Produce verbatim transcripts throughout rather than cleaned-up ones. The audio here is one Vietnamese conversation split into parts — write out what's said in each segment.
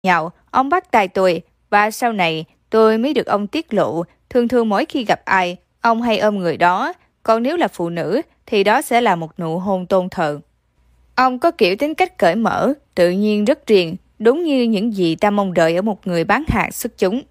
nhạo, ông bắt tay tôi, và sau này tôi mới được ông tiết lộ, thường thường mỗi khi gặp ai, ông hay ôm người đó, còn nếu là phụ nữ thì đó sẽ là một nụ hôn tôn thờ. Ông có kiểu tính cách cởi mở, tự nhiên rất riêng, đúng như những gì ta mong đợi ở một người bán hàng xuất chúng.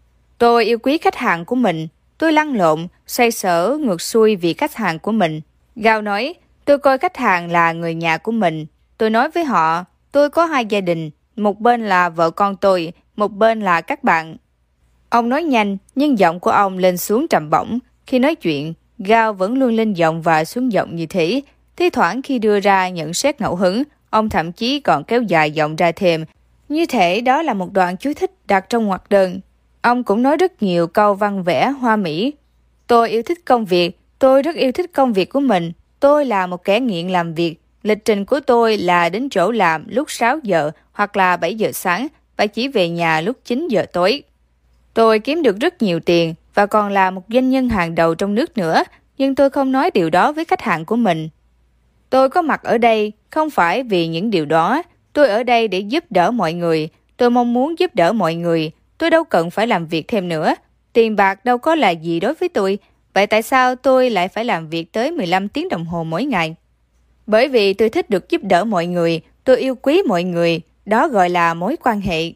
Tôi yêu quý khách hàng của mình, tôi lăn lộn, xoay sở ngược xuôi vì khách hàng của mình. Gao nói, tôi coi khách hàng là người nhà của mình. Tôi nói với họ, tôi có hai gia đình, một bên là vợ con tôi, một bên là các bạn. Ông nói nhanh, nhưng giọng của ông lên xuống trầm bổng. Khi nói chuyện, Gao vẫn luôn lên giọng và xuống giọng như thế. Thi thoảng khi đưa ra nhận xét ngẫu hứng, ông thậm chí còn kéo dài giọng ra thêm. Như thể đó là một đoạn chú thích đặt trong ngoặc đơn. Ông cũng nói rất nhiều câu văn vẽ hoa mỹ. Tôi yêu thích công việc, tôi rất yêu thích công việc của mình. Tôi là một kẻ nghiện làm việc. Lịch trình của tôi là đến chỗ làm lúc sáu giờ hoặc là bảy giờ sáng và chỉ về nhà lúc chín giờ tối. Tôi kiếm được rất nhiều tiền và còn là một doanh nhân hàng đầu trong nước nữa, nhưng tôi không nói điều đó với khách hàng của mình. Tôi có mặt ở đây không phải vì những điều đó. Tôi ở đây để giúp đỡ mọi người. Tôi mong muốn giúp đỡ mọi người. Tôi đâu cần phải làm việc thêm nữa. Tiền bạc đâu có là gì đối với tôi. Vậy tại sao tôi lại phải làm việc tới mười lăm tiếng đồng hồ mỗi ngày? Bởi vì tôi thích được giúp đỡ mọi người. Tôi yêu quý mọi người. Đó gọi là mối quan hệ.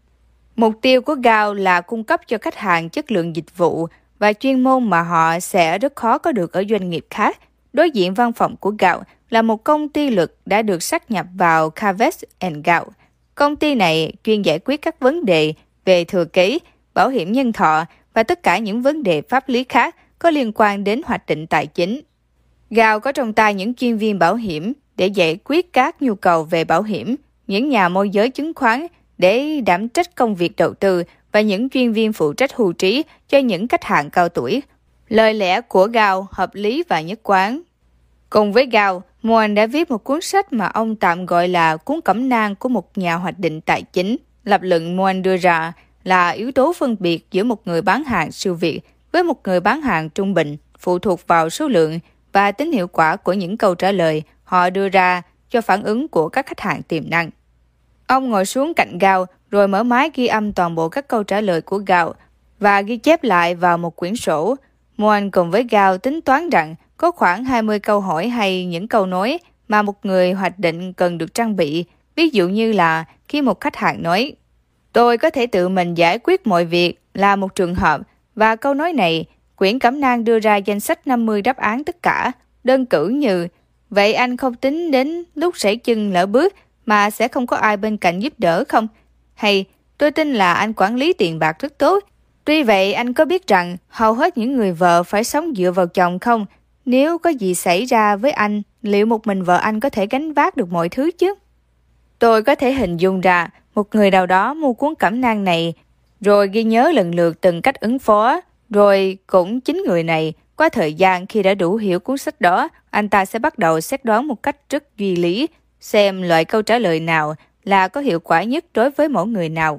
Mục tiêu của Gao là cung cấp cho khách hàng chất lượng dịch vụ và chuyên môn mà họ sẽ rất khó có được ở doanh nghiệp khác. Đối diện văn phòng của Gao là một công ty luật đã được sáp nhập vào Cavex and Gao. Công ty này chuyên giải quyết các vấn đề về thừa kế, bảo hiểm nhân thọ và tất cả những vấn đề pháp lý khác có liên quan đến hoạch định tài chính. Gao có trong tay những chuyên viên bảo hiểm để giải quyết các nhu cầu về bảo hiểm, những nhà môi giới chứng khoán để đảm trách công việc đầu tư và những chuyên viên phụ trách hưu trí cho những khách hàng cao tuổi. Lời lẽ của Gao hợp lý và nhất quán. Cùng với Gao, Moan đã viết một cuốn sách mà ông tạm gọi là cuốn cẩm nang của một nhà hoạch định tài chính. Lập luận Moan đưa ra là yếu tố phân biệt giữa một người bán hàng siêu việt với một người bán hàng trung bình phụ thuộc vào số lượng và tính hiệu quả của những câu trả lời họ đưa ra cho phản ứng của các khách hàng tiềm năng. Ông ngồi xuống cạnh Gao rồi mở máy ghi âm toàn bộ các câu trả lời của Gao và ghi chép lại vào một quyển sổ. Moan cùng với Gao tính toán rằng có khoảng hai mươi câu hỏi hay những câu nói mà một người hoạch định cần được trang bị. Ví dụ như là khi một khách hàng nói, tôi có thể tự mình giải quyết mọi việc là một trường hợp, và câu nói này, quyển cẩm nang đưa ra danh sách năm mươi đáp án tất cả, đơn cử như, vậy anh không tính đến lúc sảy chân lỡ bước mà sẽ không có ai bên cạnh giúp đỡ không? Hay, tôi tin là anh quản lý tiền bạc rất tốt. Tuy vậy, anh có biết rằng hầu hết những người vợ phải sống dựa vào chồng không? Nếu có gì xảy ra với anh, liệu một mình vợ anh có thể gánh vác được mọi thứ chứ? Tôi có thể hình dung ra một người nào đó mua cuốn cẩm nang này, rồi ghi nhớ lần lượt từng cách ứng phó, rồi cũng chính người này, qua thời gian khi đã đủ hiểu cuốn sách đó, anh ta sẽ bắt đầu xét đoán một cách rất duy lý, xem loại câu trả lời nào là có hiệu quả nhất đối với mỗi người nào.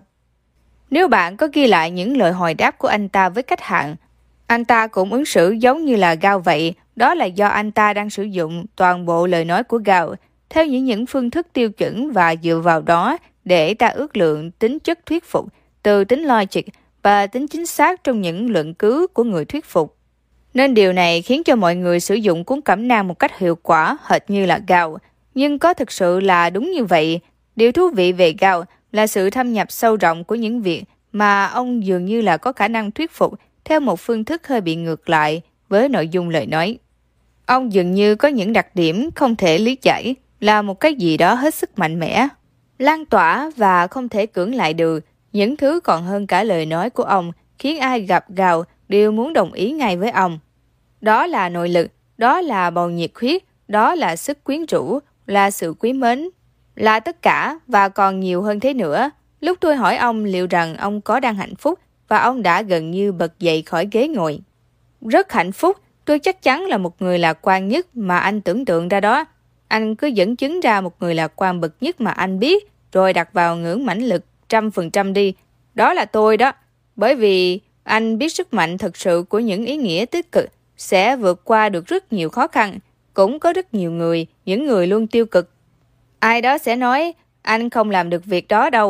Nếu bạn có ghi lại những lời hồi đáp của anh ta với khách hàng, anh ta cũng ứng xử giống như là Gao vậy, đó là do anh ta đang sử dụng toàn bộ lời nói của Gao theo những những phương thức tiêu chuẩn và dựa vào đó để ta ước lượng tính chất thuyết phục, từ tính logic và tính chính xác trong những luận cứ của người thuyết phục. Nên điều này khiến cho mọi người sử dụng cuốn cẩm nang một cách hiệu quả hệt như là Gao. Nhưng có thực sự là đúng như vậy? Điều thú vị về Gao là sự thâm nhập sâu rộng của những việc mà ông dường như là có khả năng thuyết phục theo một phương thức hơi bị ngược lại với nội dung lời nói. Ông dường như có những đặc điểm không thể lý giải, là một cái gì đó hết sức mạnh mẽ, lan tỏa và không thể cưỡng lại được. Những thứ còn hơn cả lời nói của ông khiến ai gặp Gao đều muốn đồng ý ngay với ông. Đó là nội lực, đó là bầu nhiệt huyết, đó là sức quyến rũ, là sự quý mến, là tất cả và còn nhiều hơn thế nữa. Lúc tôi hỏi ông liệu rằng ông có đang hạnh phúc, và ông đã gần như bật dậy khỏi ghế ngồi. Rất hạnh phúc, tôi chắc chắn là một người lạc quan nhất mà anh tưởng tượng ra đó. Anh cứ dẫn chứng ra một người lạc quan bậc nhất mà anh biết, rồi đặt vào ngưỡng mãnh lực trăm phần trăm đi. Đó là tôi đó. Bởi vì anh biết sức mạnh thật sự của những ý nghĩa tích cực sẽ vượt qua được rất nhiều khó khăn. Cũng có rất nhiều người, những người luôn tiêu cực. Ai đó sẽ nói, anh không làm được việc đó đâu.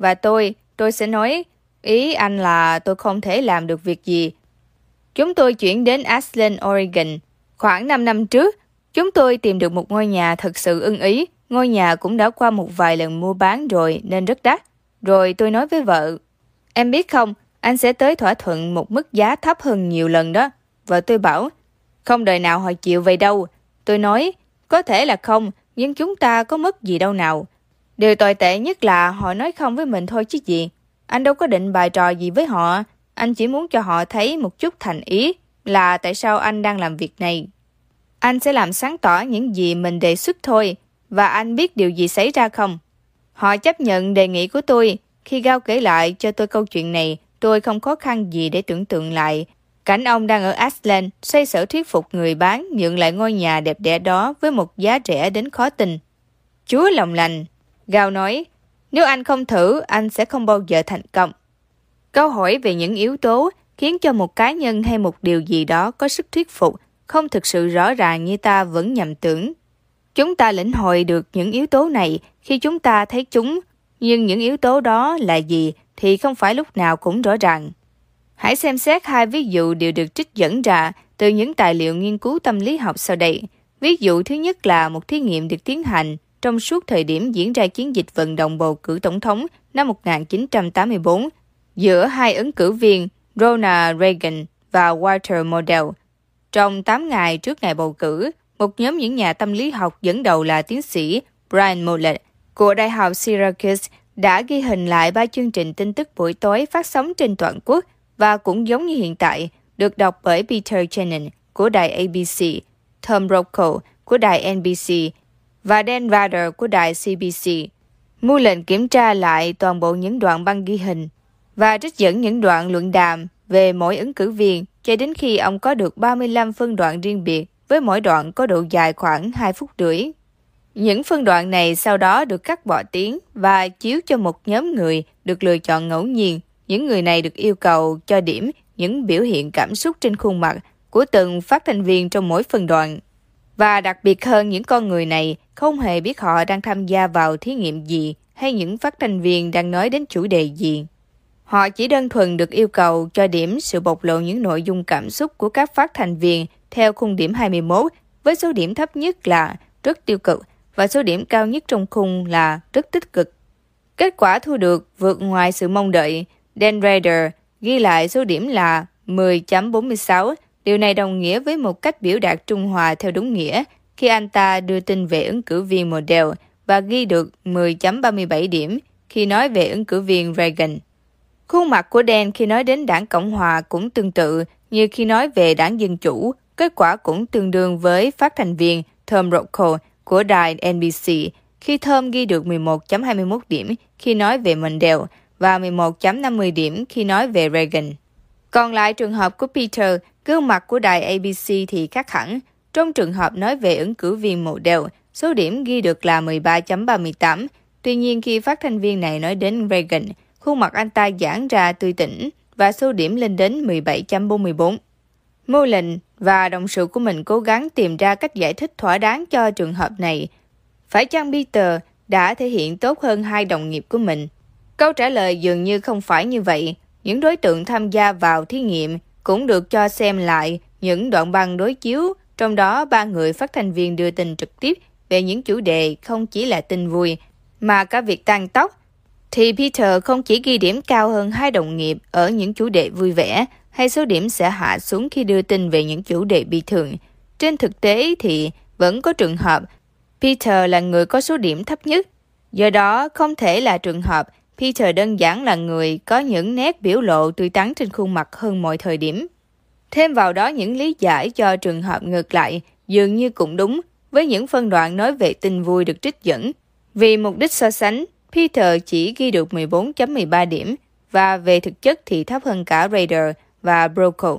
và tôi, tôi sẽ nói, ý anh là tôi không thể làm được việc gì. Chúng tôi chuyển đến Ashland, Oregon. Khoảng năm năm trước, chúng tôi tìm được một ngôi nhà thật sự ưng ý. Ngôi nhà cũng đã qua một vài lần mua bán rồi nên rất đắt. Rồi tôi nói với vợ, em biết không, anh sẽ tới thỏa thuận một mức giá thấp hơn nhiều lần đó. Vợ tôi bảo, không đời nào họ chịu vậy đâu. Tôi nói, có thể là không, nhưng chúng ta có mất gì đâu nào. Điều tồi tệ nhất là họ nói không với mình thôi chứ gì. Anh đâu có định bài trò gì với họ. Anh chỉ muốn cho họ thấy một chút thành ý là tại sao anh đang làm việc này. Anh sẽ làm sáng tỏ những gì mình đề xuất thôi. Và anh biết điều gì xảy ra không? Họ chấp nhận đề nghị của tôi. Khi Gao kể lại cho tôi câu chuyện này, tôi không khó khăn gì để tưởng tượng lại. Cảnh ông đang ở Ashland, xoay sở thuyết phục người bán nhượng lại ngôi nhà đẹp đẽ đó với một giá rẻ đến khó tin. Chúa lòng lành, Gao nói, nếu anh không thử, anh sẽ không bao giờ thành công. Câu hỏi về những yếu tố khiến cho một cá nhân hay một điều gì đó có sức thuyết phục không thực sự rõ ràng như ta vẫn nhầm tưởng. Chúng ta lĩnh hội được những yếu tố này khi chúng ta thấy chúng, nhưng những yếu tố đó là gì thì không phải lúc nào cũng rõ ràng. Hãy xem xét hai ví dụ đều được trích dẫn ra từ những tài liệu nghiên cứu tâm lý học sau đây. Ví dụ thứ nhất là một thí nghiệm được tiến hành trong suốt thời điểm diễn ra chiến dịch vận động bầu cử tổng thống năm một nghìn chín trăm tám mươi tư giữa hai ứng cử viên Ronald Reagan và Walter Mondale. Trong tám ngày trước ngày bầu cử, một nhóm những nhà tâm lý học dẫn đầu là tiến sĩ Brian Mollett của Đại học Syracuse đã ghi hình lại ba chương trình tin tức buổi tối phát sóng trên toàn quốc và cũng giống như hiện tại, được đọc bởi Peter Jennings của đài A B C, Tom Brokaw của đài N B C và Dan Rather của đài C B C. Mollett kiểm tra lại toàn bộ những đoạn băng ghi hình và trích dẫn những đoạn luận đàm về mỗi ứng cử viên cho đến khi ông có được ba mươi lăm phân đoạn riêng biệt với mỗi đoạn có độ dài khoảng hai phút rưỡi. Những phân đoạn này sau đó được cắt bỏ tiếng và chiếu cho một nhóm người được lựa chọn ngẫu nhiên. Những người này được yêu cầu cho điểm những biểu hiện cảm xúc trên khuôn mặt của từng phát thanh viên trong mỗi phân đoạn. Và đặc biệt hơn, những con người này không hề biết họ đang tham gia vào thí nghiệm gì hay những phát thanh viên đang nói đến chủ đề gì. Họ chỉ đơn thuần được yêu cầu cho điểm sự bộc lộ những nội dung cảm xúc của các phát thanh viên theo khung điểm hai mươi mốt, với số điểm thấp nhất là rất tiêu cực và số điểm cao nhất trong khung là rất tích cực. Kết quả thu được vượt ngoài sự mong đợi. Dan Rather ghi lại số điểm là mười chấm bốn mươi sáu. Điều này đồng nghĩa với một cách biểu đạt trung hòa theo đúng nghĩa khi anh ta đưa tin về ứng cử viên Mondale và ghi được mười chấm ba mươi bảy điểm khi nói về ứng cử viên Reagan. Khuôn mặt của Dan khi nói đến đảng Cộng Hòa cũng tương tự như khi nói về đảng Dân Chủ. Kết quả cũng tương đương với phát thanh viên Tom Brokaw của đài N B C khi Tom ghi được mười một chấm hai mươi mốt điểm khi nói về Mondale và mười một chấm năm mươi điểm khi nói về Reagan. Còn lại trường hợp của Peter, gương mặt của đài A B C thì khác hẳn. Trong trường hợp nói về ứng cử viên Mondale, số điểm ghi được là mười ba chấm ba mươi tám. Tuy nhiên khi phát thanh viên này nói đến Reagan, khuôn mặt anh ta giãn ra tươi tỉnh và số điểm lên đến mười bảy chấm bốn mươi tư. Mollett và đồng sự của mình cố gắng tìm ra cách giải thích thỏa đáng cho trường hợp này. Phải chăng Peter đã thể hiện tốt hơn hai đồng nghiệp của mình? Câu trả lời dường như không phải như vậy. Những đối tượng tham gia vào thí nghiệm cũng được cho xem lại những đoạn băng đối chiếu, trong đó ba người phát thanh viên đưa tin trực tiếp về những chủ đề không chỉ là tin vui, mà cả việc tăng tốc. Thì Peter không chỉ ghi điểm cao hơn hai đồng nghiệp ở những chủ đề vui vẻ, hay số điểm sẽ hạ xuống khi đưa tin về những chủ đề bi thường. Trên thực tế thì vẫn có trường hợp Peter là người có số điểm thấp nhất. Do đó không thể là trường hợp Peter đơn giản là người có những nét biểu lộ tươi tắn trên khuôn mặt hơn mọi thời điểm. Thêm vào đó những lý giải cho trường hợp ngược lại dường như cũng đúng với những phân đoạn nói về tin vui được trích dẫn. Vì mục đích so sánh, Peter chỉ ghi được mười bốn chấm mười ba điểm và về thực chất thì thấp hơn cả Rather và Brokaw.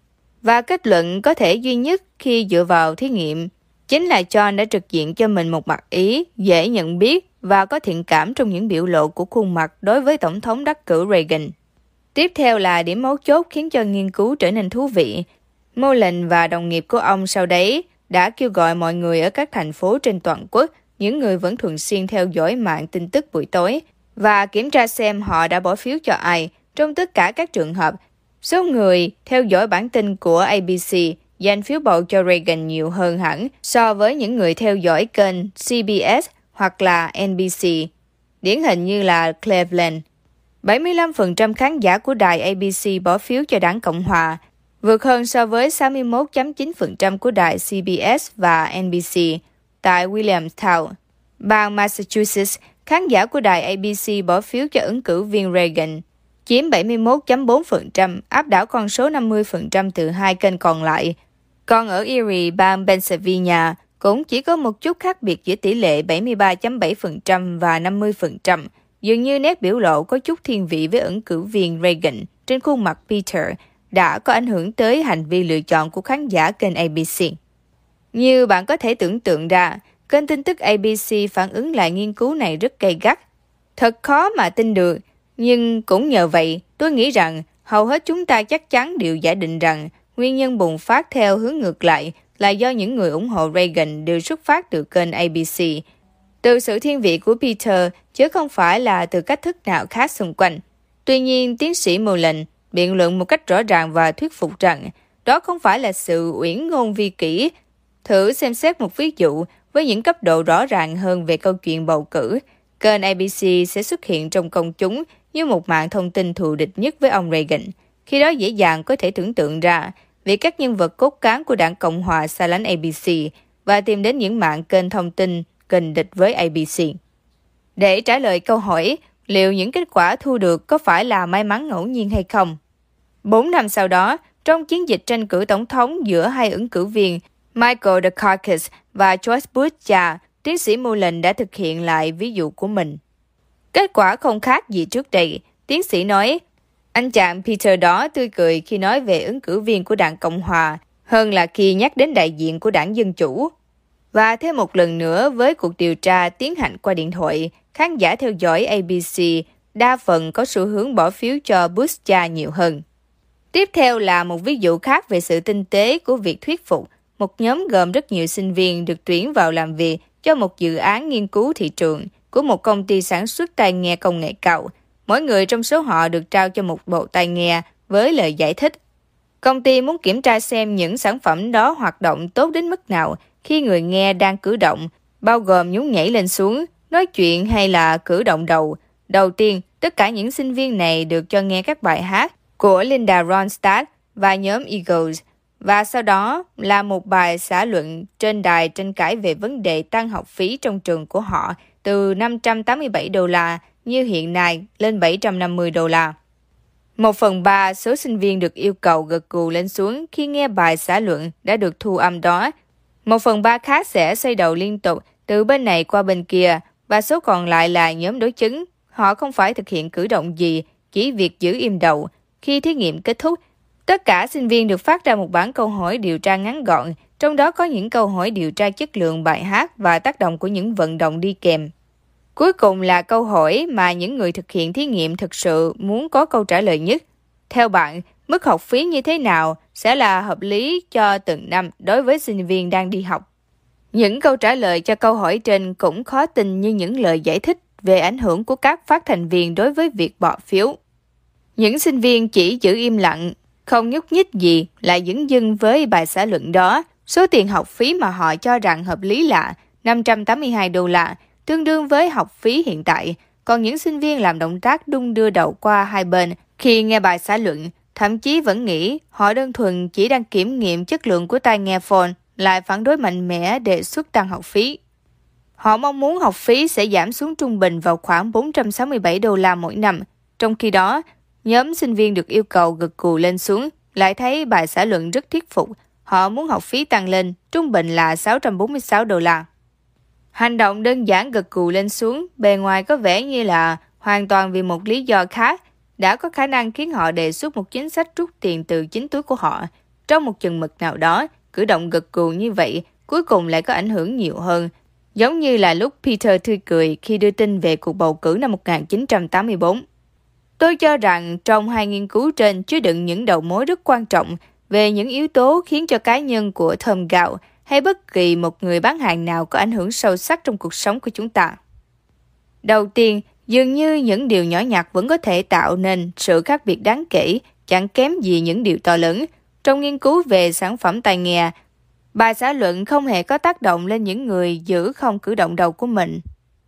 Và kết luận có thể duy nhất khi dựa vào thí nghiệm chính là John đã trực diện cho mình một mặt ý dễ nhận biết và có thiện cảm trong những biểu lộ của khuôn mặt đối với Tổng thống đắc cử Reagan. Tiếp theo là điểm mấu chốt khiến cho nghiên cứu trở nên thú vị. Mollett và đồng nghiệp của ông sau đấy đã kêu gọi mọi người ở các thành phố trên toàn quốc, những người vẫn thường xuyên theo dõi mạng tin tức buổi tối, và kiểm tra xem họ đã bỏ phiếu cho ai. Trong tất cả các trường hợp, số người theo dõi bản tin của a bê xê dành phiếu bầu cho Reagan nhiều hơn hẳn so với những người theo dõi kênh xê bê ét hoặc là en bê xê, điển hình như là Cleveland. bảy mươi lăm phần trăm khán giả của đài a bê xê bỏ phiếu cho đảng Cộng Hòa, vượt hơn so với sáu mươi mốt phẩy chín phần trăm của đài xê bê ét và en bê xê. Tại Williamstown, bang Massachusetts, khán giả của đài a bê xê bỏ phiếu cho ứng cử viên Reagan, chiếm bảy mươi mốt phẩy bốn phần trăm, áp đảo con số năm mươi phần trăm từ hai kênh còn lại. Còn ở Erie, bang Pennsylvania, cũng chỉ có một chút khác biệt giữa tỷ lệ bảy mươi ba phẩy bảy phần trăm và năm mươi phần trăm. Dường như nét biểu lộ có chút thiên vị với ứng cử viên Reagan trên khuôn mặt Peter đã có ảnh hưởng tới hành vi lựa chọn của khán giả kênh a bê xê. Như bạn có thể tưởng tượng ra, kênh tin tức a bê xê phản ứng lại nghiên cứu này rất gay gắt. Thật khó mà tin được, nhưng cũng nhờ vậy, tôi nghĩ rằng hầu hết chúng ta chắc chắn đều giả định rằng nguyên nhân bùng phát theo hướng ngược lại là do những người ủng hộ Reagan đều xuất phát từ kênh a bê xê, từ sự thiên vị của Peter, chứ không phải là từ cách thức nào khác xung quanh. Tuy nhiên, tiến sĩ Mullen biện luận một cách rõ ràng và thuyết phục rằng đó không phải là sự uyển ngôn vi kỷ. Thử xem xét một ví dụ với những cấp độ rõ ràng hơn về câu chuyện bầu cử. Kênh a bê xê sẽ xuất hiện trong công chúng như một mạng thông tin thù địch nhất với ông Reagan. Khi đó dễ dàng có thể tưởng tượng ra việc các nhân vật cốt cán của đảng Cộng Hòa xa lánh a bê xê và tìm đến những mạng kênh thông tin kình địch với a bê xê. Để trả lời câu hỏi liệu những kết quả thu được có phải là may mắn ngẫu nhiên hay không? Bốn năm sau đó, trong chiến dịch tranh cử tổng thống giữa hai ứng cử viên Michael Dukakis và George Bush cha, tiến sĩ Mullen đã thực hiện lại ví dụ của mình. Kết quả không khác gì trước đây, tiến sĩ nói. Anh chàng Peter đó tươi cười khi nói về ứng cử viên của đảng Cộng Hòa hơn là khi nhắc đến đại diện của đảng Dân Chủ. Và thêm một lần nữa với cuộc điều tra tiến hành qua điện thoại, khán giả theo dõi a bê xê đa phần có xu hướng bỏ phiếu cho Bush cha nhiều hơn. Tiếp theo là một ví dụ khác về sự tinh tế của việc thuyết phục. Một nhóm gồm rất nhiều sinh viên được tuyển vào làm việc cho một dự án nghiên cứu thị trường của một công ty sản xuất tai nghe công nghệ cao. Mỗi người trong số họ được trao cho một bộ tai nghe với lời giải thích. Công ty muốn kiểm tra xem những sản phẩm đó hoạt động tốt đến mức nào khi người nghe đang cử động, bao gồm nhún nhảy lên xuống, nói chuyện hay là cử động đầu. Đầu tiên, tất cả những sinh viên này được cho nghe các bài hát của Linda Ronstadt và nhóm Eagles, và sau đó là một bài xã luận trên đài tranh cãi về vấn đề tăng học phí trong trường của họ từ năm trăm tám mươi bảy đô la như hiện nay lên bảy trăm năm mươi đô la. Một phần ba số sinh viên được yêu cầu gật gù lên xuống khi nghe bài xã luận đã được thu âm đó. Một phần ba khác sẽ xoay đầu liên tục từ bên này qua bên kia, và số còn lại là nhóm đối chứng. Họ không phải thực hiện cử động gì, chỉ việc giữ im đầu. Khi thí nghiệm kết thúc, tất cả sinh viên được phát ra một bản câu hỏi điều tra ngắn gọn, trong đó có những câu hỏi điều tra chất lượng bài hát và tác động của những vận động đi kèm. Cuối cùng là câu hỏi mà những người thực hiện thí nghiệm thực sự muốn có câu trả lời nhất. Theo bạn, mức học phí như thế nào sẽ là hợp lý cho từng năm đối với sinh viên đang đi học? Những câu trả lời cho câu hỏi trên cũng khó tin như những lời giải thích về ảnh hưởng của các phát thanh viên đối với việc bỏ phiếu. Những sinh viên chỉ giữ im lặng, không nhúc nhích gì lại dửng dưng với bài xã luận đó. Số tiền học phí mà họ cho rằng hợp lý là năm trăm tám mươi hai đô la, tương đương với học phí hiện tại. Còn những sinh viên làm động tác đung đưa đầu qua hai bên khi nghe bài xã luận, thậm chí vẫn nghĩ họ đơn thuần chỉ đang kiểm nghiệm chất lượng của tai nghe phone, lại phản đối mạnh mẽ đề xuất tăng học phí. Họ mong muốn học phí sẽ giảm xuống trung bình vào khoảng bốn trăm sáu mươi bảy đô la mỗi năm. Trong khi đó, nhóm sinh viên được yêu cầu gật gù lên xuống lại thấy bài xã luận rất thuyết phục. Họ muốn học phí tăng lên, trung bình là sáu trăm bốn mươi sáu đô la. Hành động đơn giản gật gù lên xuống, bề ngoài có vẻ như là hoàn toàn vì một lý do khác, đã có khả năng khiến họ đề xuất một chính sách rút tiền từ chính túi của họ. Trong một chừng mực nào đó, cử động gật gù như vậy cuối cùng lại có ảnh hưởng nhiều hơn, giống như là lúc Peter tươi cười khi đưa tin về cuộc bầu cử năm một nghìn chín trăm tám mươi tư. Tôi cho rằng trong hai nghiên cứu trên chứa đựng những đầu mối rất quan trọng về những yếu tố khiến cho cá nhân của Tom Gạo hay bất kỳ một người bán hàng nào có ảnh hưởng sâu sắc trong cuộc sống của chúng ta. Đầu tiên, Dường như những điều nhỏ nhặt vẫn có thể tạo nên sự khác biệt đáng kể, chẳng kém gì những điều to lớn. Trong nghiên cứu về sản phẩm tai nghe, bài xã luận không hề có tác động lên những người giữ không cử động đầu của mình.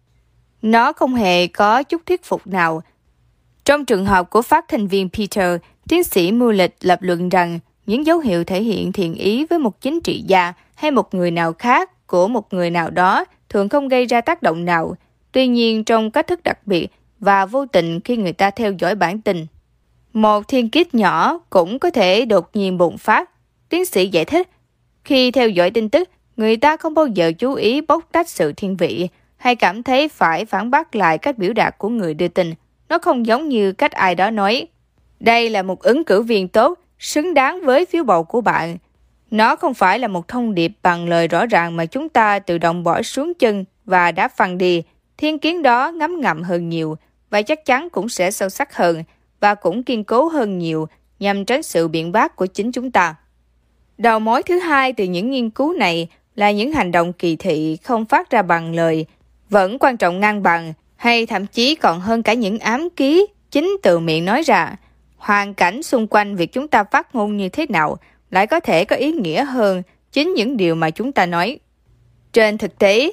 Nó không hề có chút thuyết phục nào. Trong trường hợp của phát thanh viên Peter, tiến sĩ mưu lịch lập luận rằng những dấu hiệu thể hiện thiện ý với một chính trị gia hay một người nào khác của một người nào đó thường không gây ra tác động nào. Tuy nhiên, trong cách thức đặc biệt và vô tình khi người ta theo dõi bản tin, một thiên kích nhỏ cũng có thể đột nhiên bùng phát. Tiến sĩ giải thích, khi theo dõi tin tức, người ta không bao giờ chú ý bóc tách sự thiên vị hay cảm thấy phải phản bác lại cách biểu đạt của người đưa tin. Nó không giống như cách ai đó nói, đây là một ứng cử viên tốt, xứng đáng với phiếu bầu của bạn. Nó không phải là một thông điệp bằng lời rõ ràng mà chúng ta tự động bỏ xuống chân và đá phăng đi. Thiên kiến đó ngấm ngầm hơn nhiều và chắc chắn cũng sẽ sâu sắc hơn và cũng kiên cố hơn nhiều nhằm tránh sự biện bác của chính chúng ta. Đầu mối thứ hai từ những nghiên cứu này là những hành động kỳ thị không phát ra bằng lời, vẫn quan trọng ngang bằng hay thậm chí còn hơn cả những ám ký chính từ miệng nói ra. Hoàn cảnh xung quanh việc chúng ta phát ngôn như thế nào lại có thể có ý nghĩa hơn chính những điều mà chúng ta nói. Trên thực tế,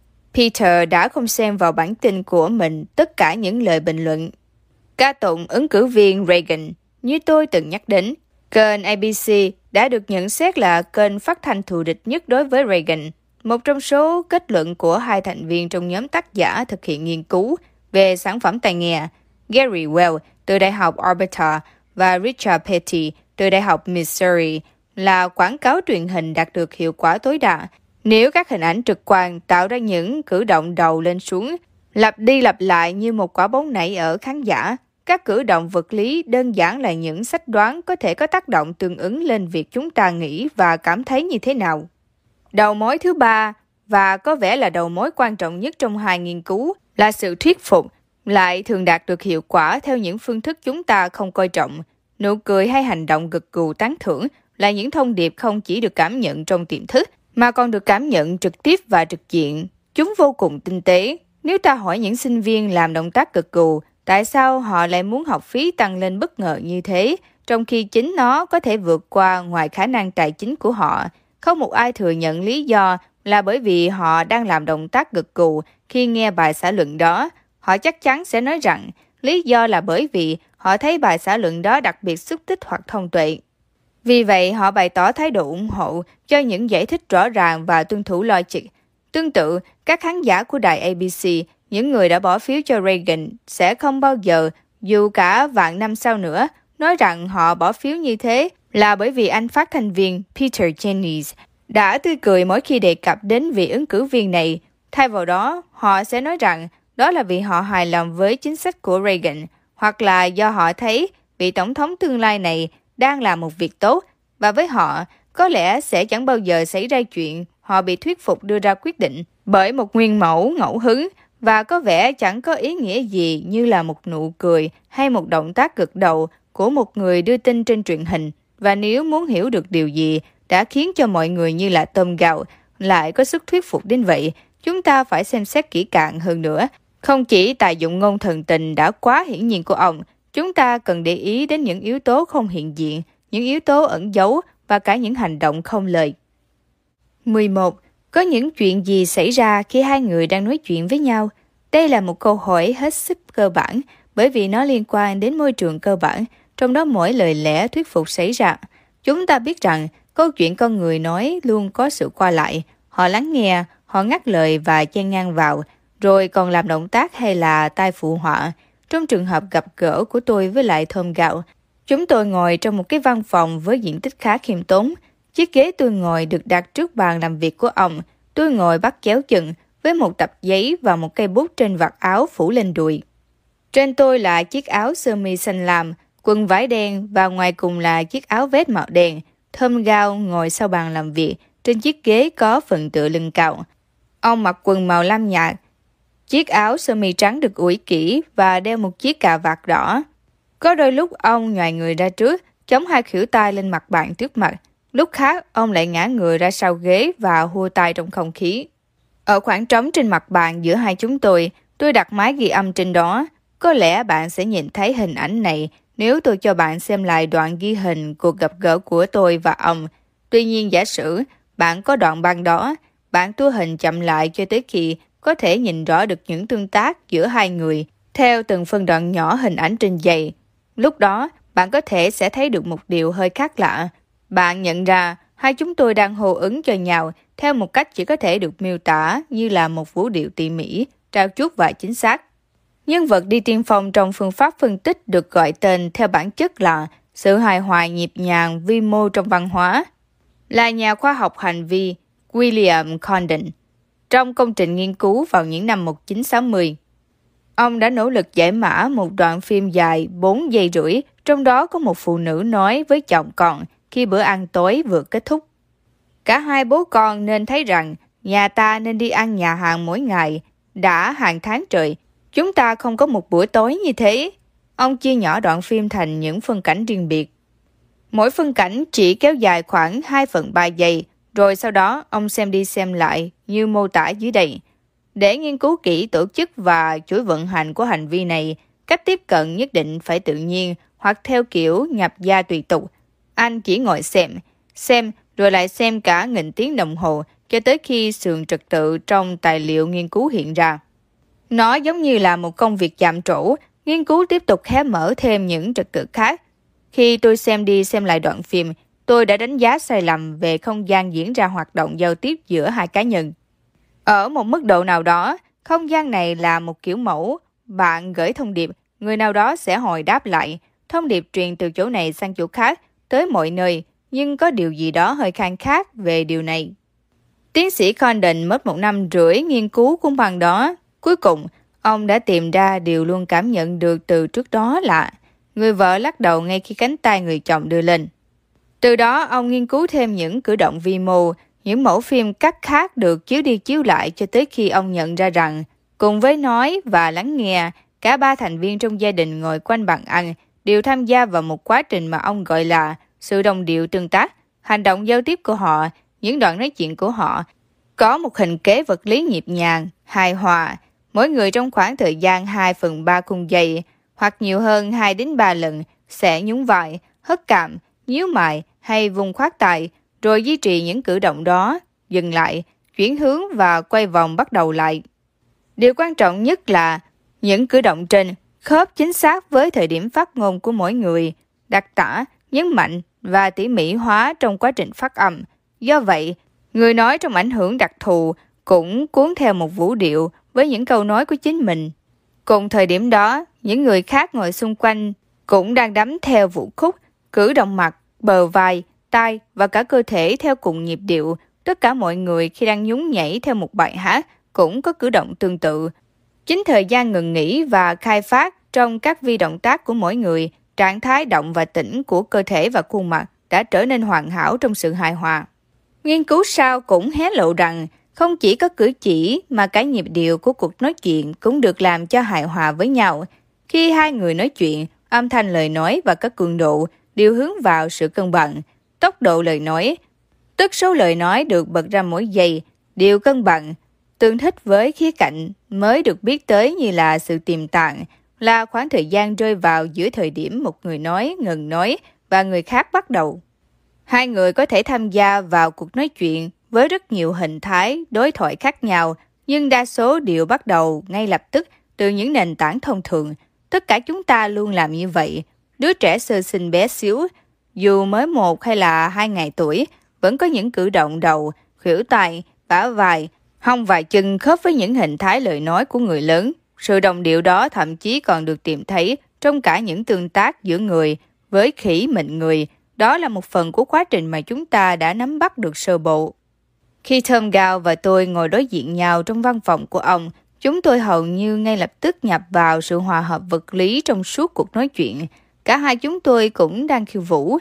Peter đã không xem vào bản tin của mình tất cả những lời bình luận ca tụng ứng cử viên Reagan. Như tôi từng nhắc đến, kênh A B C đã được nhận xét là kênh phát thanh thù địch nhất đối với Reagan. Một trong số kết luận của hai thành viên trong nhóm tác giả thực hiện nghiên cứu về sản phẩm tai nghe, Gary Well từ Đại học Alberta và Richard Petty từ Đại học Missouri, là quảng cáo truyền hình đạt được hiệu quả tối đa nếu các hình ảnh trực quan tạo ra những cử động đầu lên xuống, lặp đi lặp lại như một quả bóng nảy ở khán giả. Các cử động vật lý đơn giản là những sách đoán có thể có tác động tương ứng lên việc chúng ta nghĩ và cảm thấy như thế nào. Đầu mối thứ ba, và có vẻ là đầu mối quan trọng nhất trong hai nghiên cứu, là sự thuyết phục, lại thường đạt được hiệu quả theo những phương thức chúng ta không coi trọng. Nụ cười hay hành động gật gù tán thưởng là những thông điệp không chỉ được cảm nhận trong tiềm thức, mà còn được cảm nhận trực tiếp và trực diện. Chúng vô cùng tinh tế. Nếu ta hỏi những sinh viên làm động tác gật gù, tại sao họ lại muốn học phí tăng lên bất ngờ như thế, trong khi chính nó có thể vượt qua ngoài khả năng tài chính của họ? Không một ai thừa nhận lý do là bởi vì họ đang làm động tác gật gù khi nghe bài xã luận đó. Họ chắc chắn sẽ nói rằng lý do là bởi vì họ thấy bài xã luận đó đặc biệt xúc tích hoặc thông tuệ. Vì vậy, họ bày tỏ thái độ ủng hộ cho những giải thích rõ ràng và tuân thủ logic. Tương tự, các khán giả của đài A B C, những người đã bỏ phiếu cho Reagan, sẽ không bao giờ, dù cả vạn năm sau nữa, nói rằng họ bỏ phiếu như thế là bởi vì anh phát thanh viên Peter Jennings đã tươi cười mỗi khi đề cập đến vị ứng cử viên này. Thay vào đó, họ sẽ nói rằng đó là vì họ hài lòng với chính sách của Reagan, hoặc là do họ thấy vị tổng thống tương lai này đang làm một việc tốt, và với họ, có lẽ sẽ chẳng bao giờ xảy ra chuyện họ bị thuyết phục đưa ra quyết định bởi một nguyên mẫu ngẫu hứng và có vẻ chẳng có ý nghĩa gì như là một nụ cười hay một động tác gật đầu của một người đưa tin trên truyền hình. Và nếu muốn hiểu được điều gì đã khiến cho mọi người như là tôm gạo lại có sức thuyết phục đến vậy, chúng ta phải xem xét kỹ càng hơn nữa. Không chỉ tài dụng ngôn thần tình đã quá hiển nhiên của ông, chúng ta cần để ý đến những yếu tố không hiện diện, những yếu tố ẩn giấu và cả những hành động không lời. mười một. Có những chuyện gì xảy ra khi hai người đang nói chuyện với nhau? Đây là một câu hỏi hết sức cơ bản bởi vì nó liên quan đến môi trường cơ bản, trong đó mỗi lời lẽ thuyết phục xảy ra. Chúng ta biết rằng câu chuyện con người nói luôn có sự qua lại. Họ lắng nghe, họ ngắt lời và chen ngang vào, rồi còn làm động tác hay là tai phụ họa. Trong trường hợp gặp gỡ của tôi với lại Thơm Gạo, chúng tôi ngồi trong một cái văn phòng với diện tích khá khiêm tốn. Chiếc ghế tôi ngồi được đặt trước bàn làm việc của ông. Tôi ngồi bắt chéo chân với một tập giấy và một cây bút trên vạt áo phủ lên đùi. Trên tôi là chiếc áo sơ mi xanh lam, quần vải đen và ngoài cùng là chiếc áo vest màu đen. Thơm Gạo ngồi sau bàn làm việc, trên chiếc ghế có phần tựa lưng cao. Ông mặc quần màu lam nhạt, chiếc áo sơ mi trắng được ủi kỹ và đeo một chiếc cà vạt đỏ. Có đôi lúc ông nhoài người ra trước, chống hai khuỷu tay lên mặt bạn trước mặt. Lúc khác, ông lại ngã người ra sau ghế và hua tay trong không khí. Ở khoảng trống trên mặt bàn giữa hai chúng tôi, tôi Tôi đặt máy ghi âm trên đó. Có lẽ bạn sẽ nhìn thấy hình ảnh này nếu tôi cho bạn xem lại đoạn ghi hình cuộc gặp gỡ của tôi và ông. Tuy nhiên giả sử bạn có đoạn băng đó, bạn tua hình chậm lại cho tới khi có thể nhìn rõ được những tương tác giữa hai người theo từng phân đoạn nhỏ hình ảnh trên giày. Lúc đó, bạn có thể sẽ thấy được một điều hơi khác lạ. Bạn nhận ra hai chúng tôi đang hô ứng cho nhau theo một cách chỉ có thể được miêu tả như là một vũ điệu tỉ mỉ, trao chuốt và chính xác. Nhân vật đi tiên phong trong phương pháp phân tích được gọi tên theo bản chất là sự hài hòa nhịp nhàng vi mô trong văn hóa, là nhà khoa học hành vi William Condon. Trong công trình nghiên cứu vào những năm một nghìn chín trăm sáu mươi, ông đã nỗ lực giải mã một đoạn phim dài bốn giây rưỡi, trong đó có một phụ nữ nói với chồng con khi bữa ăn tối vừa kết thúc. Cả hai bố con nên thấy rằng nhà ta nên đi ăn nhà hàng mỗi ngày. Đã hàng tháng trời, chúng ta không có một bữa tối như thế. Ông chia nhỏ đoạn phim thành những phân cảnh riêng biệt. Mỗi phân cảnh chỉ kéo dài khoảng hai phần ba giây, rồi sau đó ông xem đi xem lại như mô tả dưới đây. Để nghiên cứu kỹ tổ chức và chuỗi vận hành của hành vi này, cách tiếp cận nhất định phải tự nhiên hoặc theo kiểu nhập gia tùy tục. Anh chỉ ngồi xem, xem rồi lại xem cả nghìn tiếng đồng hồ cho tới khi sườn trật tự trong tài liệu nghiên cứu hiện ra. Nó giống như là một công việc chạm trổ, nghiên cứu tiếp tục hé mở thêm những trật tự khác. Khi tôi xem đi xem lại đoạn phim, tôi đã đánh giá sai lầm về không gian diễn ra hoạt động giao tiếp giữa hai cá nhân. Ở một mức độ nào đó, không gian này là một kiểu mẫu. Bạn gửi thông điệp, người nào đó sẽ hồi đáp lại. Thông điệp truyền từ chỗ này sang chỗ khác, tới mọi nơi, nhưng có điều gì đó hơi khan khác về điều này. Tiến sĩ Condon mất một năm rưỡi nghiên cứu cuốn băng đó. Cuối cùng, ông đã tìm ra điều luôn cảm nhận được từ trước đó là người vợ lắc đầu ngay khi cánh tay người chồng đưa lên. Từ đó, ông nghiên cứu thêm những cử động vi mô, những mẫu phim cắt khác được chiếu đi chiếu lại cho tới khi ông nhận ra rằng, cùng với nói và lắng nghe, cả ba thành viên trong gia đình ngồi quanh bàn ăn đều tham gia vào một quá trình mà ông gọi là sự đồng điệu tương tác. Hành động giao tiếp của họ, những đoạn nói chuyện của họ, có một hình kế vật lý nhịp nhàng, hài hòa, mỗi người trong khoảng thời gian hai phần ba khung giây, hoặc nhiều hơn hai đến ba lần, sẽ nhún vai, hất cằm, nhíu mày hay vùng khoát tay, rồi duy trì những cử động đó, dừng lại, chuyển hướng và quay vòng bắt đầu lại. Điều quan trọng nhất là những cử động trên khớp chính xác với thời điểm phát ngôn của mỗi người, đặc tả, nhấn mạnh và tỉ mỉ hóa trong quá trình phát âm. Do vậy, người nói trong ảnh hưởng đặc thù cũng cuốn theo một vũ điệu với những câu nói của chính mình. Cùng thời điểm đó, những người khác ngồi xung quanh cũng đang đắm theo vũ khúc, cử động mặt, bờ vai, tay và cả cơ thể theo cùng nhịp điệu. Tất cả mọi người khi đang nhún nhảy theo một bài hát cũng có cử động tương tự. Chính thời gian ngừng nghỉ và khai phát trong các vi động tác của mỗi người, trạng thái động và tĩnh của cơ thể và khuôn mặt đã trở nên hoàn hảo trong sự hài hòa. Nghiên cứu sau cũng hé lộ rằng không chỉ có cử chỉ mà cả nhịp điệu của cuộc nói chuyện cũng được làm cho hài hòa với nhau. Khi hai người nói chuyện, âm thanh lời nói và các cường độ đều hướng vào sự cân bằng. Tốc độ lời nói, tức số lời nói được bật ra mỗi giây, đều cân bằng. Tương thích với khía cạnh mới được biết tới như là sự tiềm tàng, là khoảng thời gian rơi vào giữa thời điểm một người nói ngừng nói và người khác bắt đầu. Hai người có thể tham gia vào cuộc nói chuyện với rất nhiều hình thái đối thoại khác nhau, nhưng đa số đều bắt đầu ngay lập tức từ những nền tảng thông thường. Tất cả chúng ta luôn làm như vậy. Đứa trẻ sơ sinh bé xíu, dù mới một hay là hai ngày tuổi, vẫn có những cử động đầu, khuỷu tay, bả vai, hông và chân khớp với những hình thái lời nói của người lớn. Sự đồng điệu đó thậm chí còn được tìm thấy trong cả những tương tác giữa người với khỉ mịn người. Đó là một phần của quá trình mà chúng ta đã nắm bắt được sơ bộ. Khi Tom Gao và tôi ngồi đối diện nhau trong văn phòng của ông, chúng tôi hầu như ngay lập tức nhập vào sự hòa hợp vật lý trong suốt cuộc nói chuyện. Cả hai chúng tôi cũng đang khiêu vũ.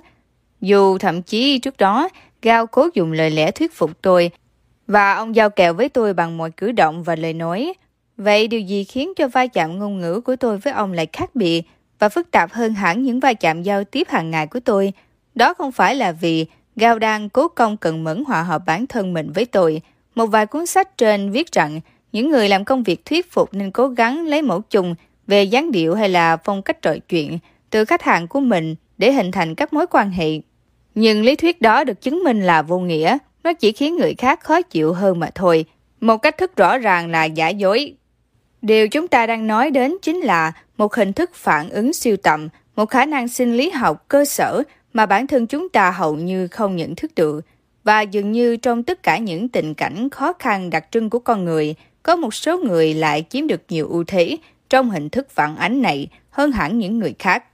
Dù thậm chí trước đó, Gao cố dùng lời lẽ thuyết phục tôi, và ông giao kèo với tôi bằng mọi cử động và lời nói. Vậy điều gì khiến cho va chạm ngôn ngữ của tôi với ông lại khác biệt và phức tạp hơn hẳn những va chạm giao tiếp hàng ngày của tôi? Đó không phải là vì Gao đang cố công cần mẫn hòa hợp bản thân mình với tôi. Một vài cuốn sách trên viết rằng những người làm công việc thuyết phục nên cố gắng lấy mẫu chung về dáng điệu hay là phong cách trò chuyện từ khách hàng của mình để hình thành các mối quan hệ. Nhưng lý thuyết đó được chứng minh là vô nghĩa, nó chỉ khiến người khác khó chịu hơn mà thôi. Một cách thức rõ ràng là giả dối. Điều chúng ta đang nói đến chính là một hình thức phản ứng siêu tầm, một khả năng sinh lý học cơ sở mà bản thân chúng ta hầu như không nhận thức được. Và dường như trong tất cả những tình cảnh khó khăn đặc trưng của con người, có một số người lại chiếm được nhiều ưu thế trong hình thức phản ánh này hơn hẳn những người khác.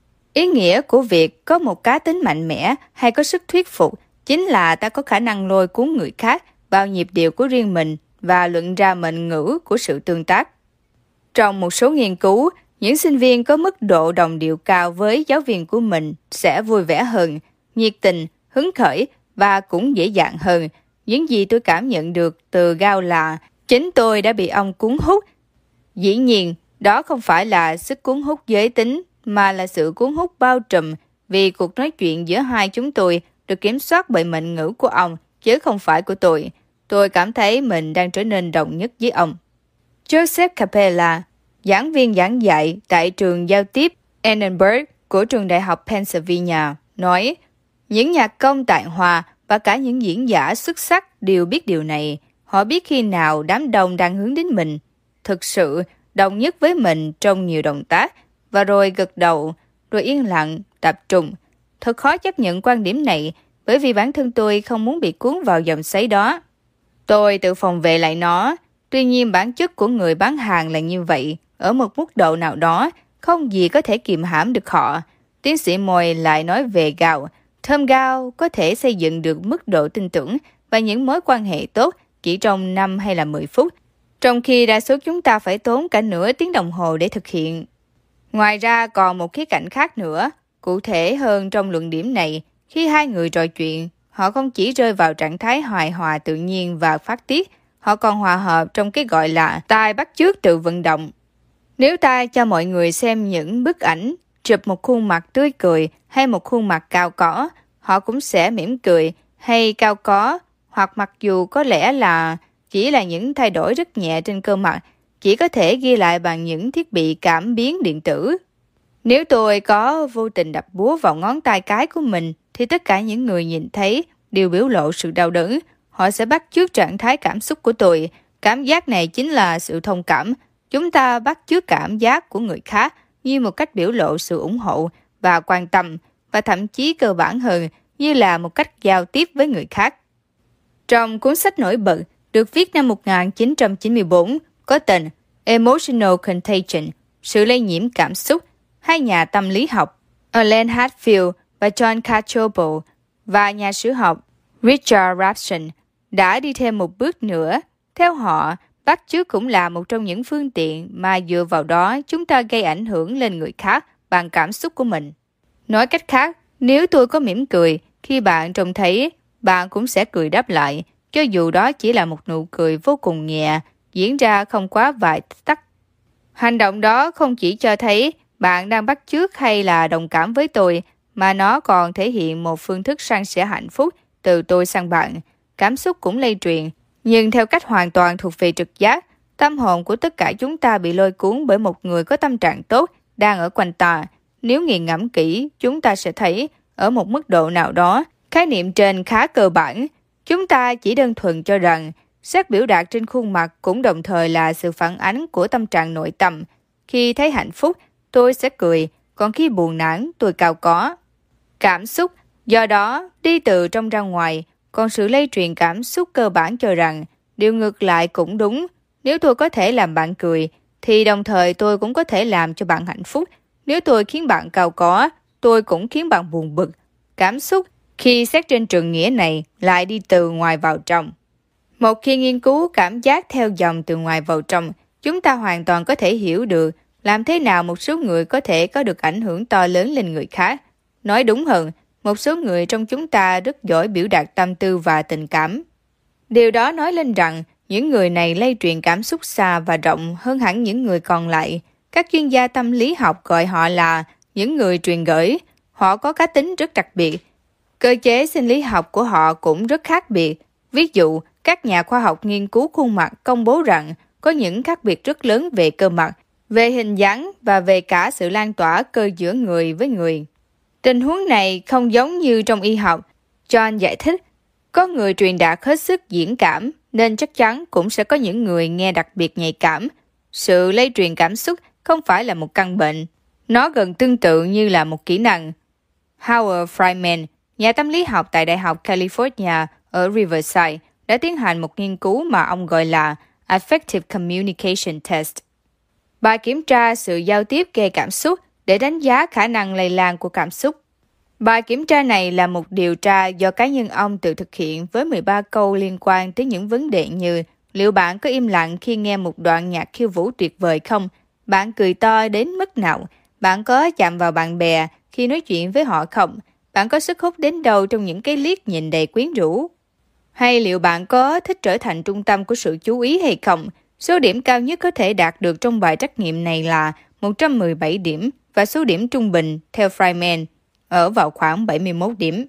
Ý nghĩa của việc có một cá tính mạnh mẽ hay có sức thuyết phục chính là ta có khả năng lôi cuốn người khác vào nhịp điệu của riêng mình và luận ra mệnh ngữ của sự tương tác. Trong một số nghiên cứu, những sinh viên có mức độ đồng điệu cao với giáo viên của mình sẽ vui vẻ hơn, nhiệt tình, hứng khởi và cũng dễ dàng hơn. Những gì tôi cảm nhận được từ Gao là chính tôi đã bị ông cuốn hút. Dĩ nhiên, đó không phải là sức cuốn hút giới tính, mà là sự cuốn hút bao trùm vì cuộc nói chuyện giữa hai chúng tôi được kiểm soát bởi mệnh ngữ của ông, chứ không phải của tôi. Tôi cảm thấy mình đang trở nên đồng nhất với ông. Joseph Capella, giảng viên giảng dạy tại trường giao tiếp Edinburgh của trường đại học Pennsylvania, nói, những nhạc công tại Hòa và cả những diễn giả xuất sắc đều biết điều này. Họ biết khi nào đám đông đang hướng đến mình, thực sự đồng nhất với mình trong nhiều động tác, và rồi gật đầu, rồi yên lặng, tập trung. Thật khó chấp nhận quan điểm này, bởi vì bản thân tôi không muốn bị cuốn vào dòng xoáy đó. Tôi tự phòng vệ lại nó. Tuy nhiên bản chất của người bán hàng là như vậy. Ở một mức độ nào đó, không gì có thể kiềm hãm được họ. Tiến sĩ Moy lại nói về Gao. Tom Gao có thể xây dựng được mức độ tin tưởng và những mối quan hệ tốt chỉ trong năm hay là mười phút, trong khi đa số chúng ta phải tốn cả nửa tiếng đồng hồ để thực hiện. Ngoài ra còn một khía cạnh khác nữa, cụ thể hơn trong luận điểm này, khi hai người trò chuyện, họ không chỉ rơi vào trạng thái hài hòa tự nhiên và phát tiết, họ còn hòa hợp trong cái gọi là tai bắt chước tự vận động. Nếu ta cho mọi người xem những bức ảnh, chụp một khuôn mặt tươi cười hay một khuôn mặt cao có, họ cũng sẽ mỉm cười hay cao có, hoặc mặc dù có lẽ là chỉ là những thay đổi rất nhẹ trên cơ mặt, chỉ có thể ghi lại bằng những thiết bị cảm biến điện tử. Nếu tôi có vô tình đập búa vào ngón tay cái của mình, thì tất cả những người nhìn thấy đều biểu lộ sự đau đớn. Họ sẽ bắt chước trạng thái cảm xúc của tôi. Cảm giác này chính là sự thông cảm. Chúng ta bắt chước cảm giác của người khác như một cách biểu lộ sự ủng hộ và quan tâm, và thậm chí cơ bản hơn như là một cách giao tiếp với người khác. Trong cuốn sách nổi bật được viết năm một nghìn chín trăm chín mươi tư có tên Emotional Contagion, sự lây nhiễm cảm xúc, hai nhà tâm lý học Alan Hatfield và John Campbell và nhà sử học Richard Rabson đã đi thêm một bước nữa. Theo họ, bắt chước cũng là một trong những phương tiện mà dựa vào đó chúng ta gây ảnh hưởng lên người khác bằng cảm xúc của mình. Nói cách khác, nếu tôi có mỉm cười, khi bạn trông thấy, bạn cũng sẽ cười đáp lại, cho dù đó chỉ là một nụ cười vô cùng nhẹ, diễn ra không quá vài tích tắc. Hành động đó không chỉ cho thấy bạn đang bắt chước hay là đồng cảm với tôi, mà nó còn thể hiện một phương thức san sẻ hạnh phúc từ tôi sang bạn. Cảm xúc cũng lây truyền, nhưng theo cách hoàn toàn thuộc về trực giác. Tâm hồn của tất cả chúng ta bị lôi cuốn bởi một người có tâm trạng tốt đang ở quanh ta. Nếu nghiền ngẫm kỹ, chúng ta sẽ thấy, ở một mức độ nào đó, khái niệm trên khá cơ bản. Chúng ta chỉ đơn thuần cho rằng, sắc biểu đạt trên khuôn mặt cũng đồng thời là sự phản ánh của tâm trạng nội tâm. Khi thấy hạnh phúc, tôi sẽ cười, còn khi buồn nản, tôi cao có. Cảm xúc, do đó, đi từ trong ra ngoài, còn sự lây truyền cảm xúc cơ bản cho rằng, điều ngược lại cũng đúng. Nếu tôi có thể làm bạn cười, thì đồng thời tôi cũng có thể làm cho bạn hạnh phúc. Nếu tôi khiến bạn cao có, tôi cũng khiến bạn buồn bực. Cảm xúc, khi xét trên trường nghĩa này, lại đi từ ngoài vào trong. Một khi nghiên cứu cảm giác theo dòng từ ngoài vào trong, chúng ta hoàn toàn có thể hiểu được làm thế nào một số người có thể có được ảnh hưởng to lớn lên người khác. Nói đúng hơn, một số người trong chúng ta rất giỏi biểu đạt tâm tư và tình cảm. Điều đó nói lên rằng những người này lây truyền cảm xúc xa và rộng hơn hẳn những người còn lại. Các chuyên gia tâm lý học gọi họ là những người truyền gửi. Họ có cá tính rất đặc biệt. Cơ chế sinh lý học của họ cũng rất khác biệt. Ví dụ, các nhà khoa học nghiên cứu khuôn mặt công bố rằng có những khác biệt rất lớn về cơ mặt, về hình dáng và về cả sự lan tỏa cơ giữa người với người. Tình huống này không giống như trong y học. John giải thích, có người truyền đạt hết sức diễn cảm, nên chắc chắn cũng sẽ có những người nghe đặc biệt nhạy cảm. Sự lây truyền cảm xúc không phải là một căn bệnh. Nó gần tương tự như là một kỹ năng. Howard Fryman, nhà tâm lý học tại Đại học California ở Riverside, đã tiến hành một nghiên cứu mà ông gọi là Affective Communication Test. Bài kiểm tra sự giao tiếp gây cảm xúc để đánh giá khả năng lây lan của cảm xúc. Bài kiểm tra này là một điều tra do cá nhân ông tự thực hiện với mười ba câu liên quan tới những vấn đề như liệu bạn có im lặng khi nghe một đoạn nhạc khiêu vũ tuyệt vời không? Bạn cười to đến mức nào? Bạn có chạm vào bạn bè khi nói chuyện với họ không? Bạn có sức hút đến đâu trong những cái liếc nhìn đầy quyến rũ? Hay liệu bạn có thích trở thành trung tâm của sự chú ý hay không? Số điểm cao nhất có thể đạt được trong bài trắc nghiệm này là một trăm mười bảy điểm và số điểm trung bình, theo Fryman, ở vào khoảng bảy mươi mốt điểm.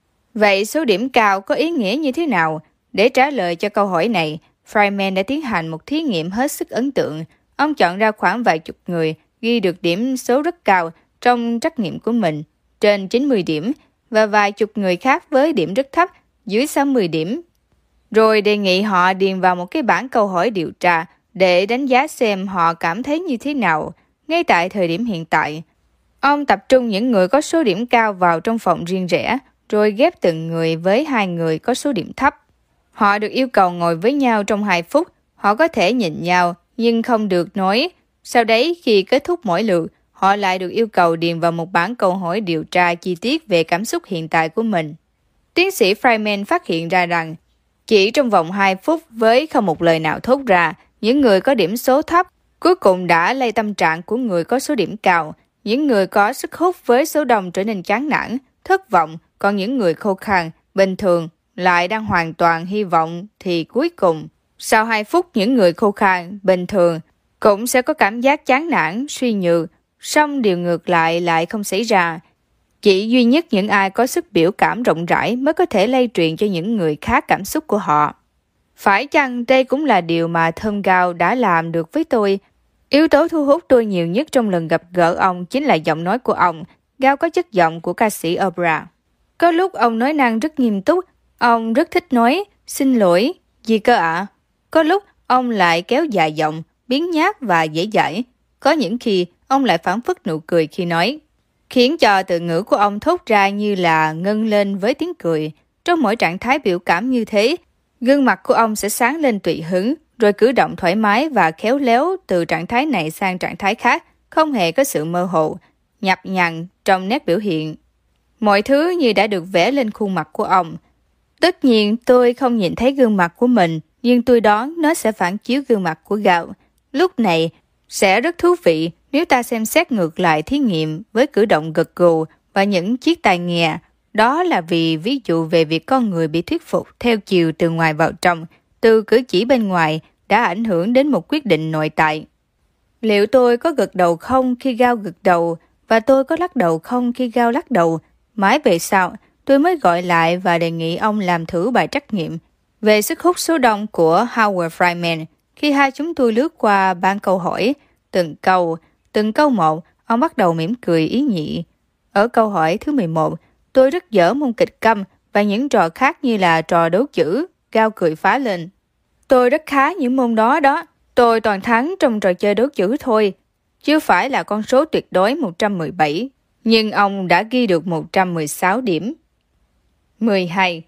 Vậy số điểm cao có ý nghĩa như thế nào? Để trả lời cho câu hỏi này, Fryman đã tiến hành một thí nghiệm hết sức ấn tượng. Ông chọn ra khoảng vài chục người ghi được điểm số rất cao trong trắc nghiệm của mình, trên chín mươi điểm, và vài chục người khác với điểm rất thấp, dưới sáu mươi điểm. Rồi đề nghị họ điền vào một cái bảng câu hỏi điều tra để đánh giá xem họ cảm thấy như thế nào ngay tại thời điểm hiện tại. Ông tập trung những người có số điểm cao vào trong phòng riêng rẽ, rồi ghép từng người với hai người có số điểm thấp. Họ được yêu cầu ngồi với nhau trong hai phút. Họ có thể nhìn nhau nhưng không được nói. Sau đấy, khi kết thúc mỗi lượt, họ lại được yêu cầu điền vào một bảng câu hỏi điều tra chi tiết về cảm xúc hiện tại của mình. Tiến sĩ Fryman phát hiện ra rằng, chỉ trong vòng hai phút với không một lời nào thốt ra, những người có điểm số thấp cuối cùng đã lây tâm trạng của người có số điểm cao. Những người có sức hút với số đông trở nên chán nản, thất vọng, còn những người khô khan, bình thường, lại đang hoàn toàn hy vọng thì cuối cùng, sau hai phút những người khô khan, bình thường, cũng sẽ có cảm giác chán nản, suy nhược, song điều ngược lại lại không xảy ra. Chỉ duy nhất những ai có sức biểu cảm rộng rãi mới có thể lây truyền cho những người khác cảm xúc của họ. Phải chăng đây cũng là điều mà Tom Gao đã làm được với tôi? Yếu tố thu hút tôi nhiều nhất trong lần gặp gỡ ông chính là giọng nói của ông. Gao có chất giọng của ca sĩ opera. Có lúc ông nói năng rất nghiêm túc, ông rất thích nói, xin lỗi, gì cơ ạ? À? Có lúc ông lại kéo dài giọng, biến nhát và dễ dãi. Có những khi ông lại phảng phất nụ cười khi nói, khiến cho từ ngữ của ông thốt ra như là ngân lên với tiếng cười. Trong mỗi trạng thái biểu cảm như thế, gương mặt của ông sẽ sáng lên tùy hứng, rồi cử động thoải mái và khéo léo từ trạng thái này sang trạng thái khác, không hề có sự mơ hồ, nhập nhằng trong nét biểu hiện. Mọi thứ như đã được vẽ lên khuôn mặt của ông. Tất nhiên tôi không nhìn thấy gương mặt của mình, nhưng tôi đoán nó sẽ phản chiếu gương mặt của Gao. Lúc này, sẽ rất thú vị nếu ta xem xét ngược lại thí nghiệm với cử động gật gù và những chiếc tai nghe. Đó là vì ví dụ về việc con người bị thuyết phục theo chiều từ ngoài vào trong, từ cử chỉ bên ngoài đã ảnh hưởng đến một quyết định nội tại. Liệu tôi có gật đầu không khi Gao gật đầu, và tôi có lắc đầu không khi Gao lắc đầu? Mãi về sau, tôi mới gọi lại và đề nghị ông làm thử bài trắc nghiệm về sức hút số đông của Howard Fryman. Khi hai chúng tôi lướt qua ban câu hỏi, từng câu, từng câu một, ông bắt đầu mỉm cười ý nhị. Ở câu hỏi thứ mười một, tôi rất dở môn kịch câm và những trò khác như là trò đấu chữ. Gao cười phá lên. Tôi rất khá những môn đó đó. Tôi toàn thắng trong trò chơi đấu chữ thôi. Chưa phải là con số tuyệt đối một trăm mười bảy. Nhưng ông đã ghi được một trăm mười sáu điểm. mười hai.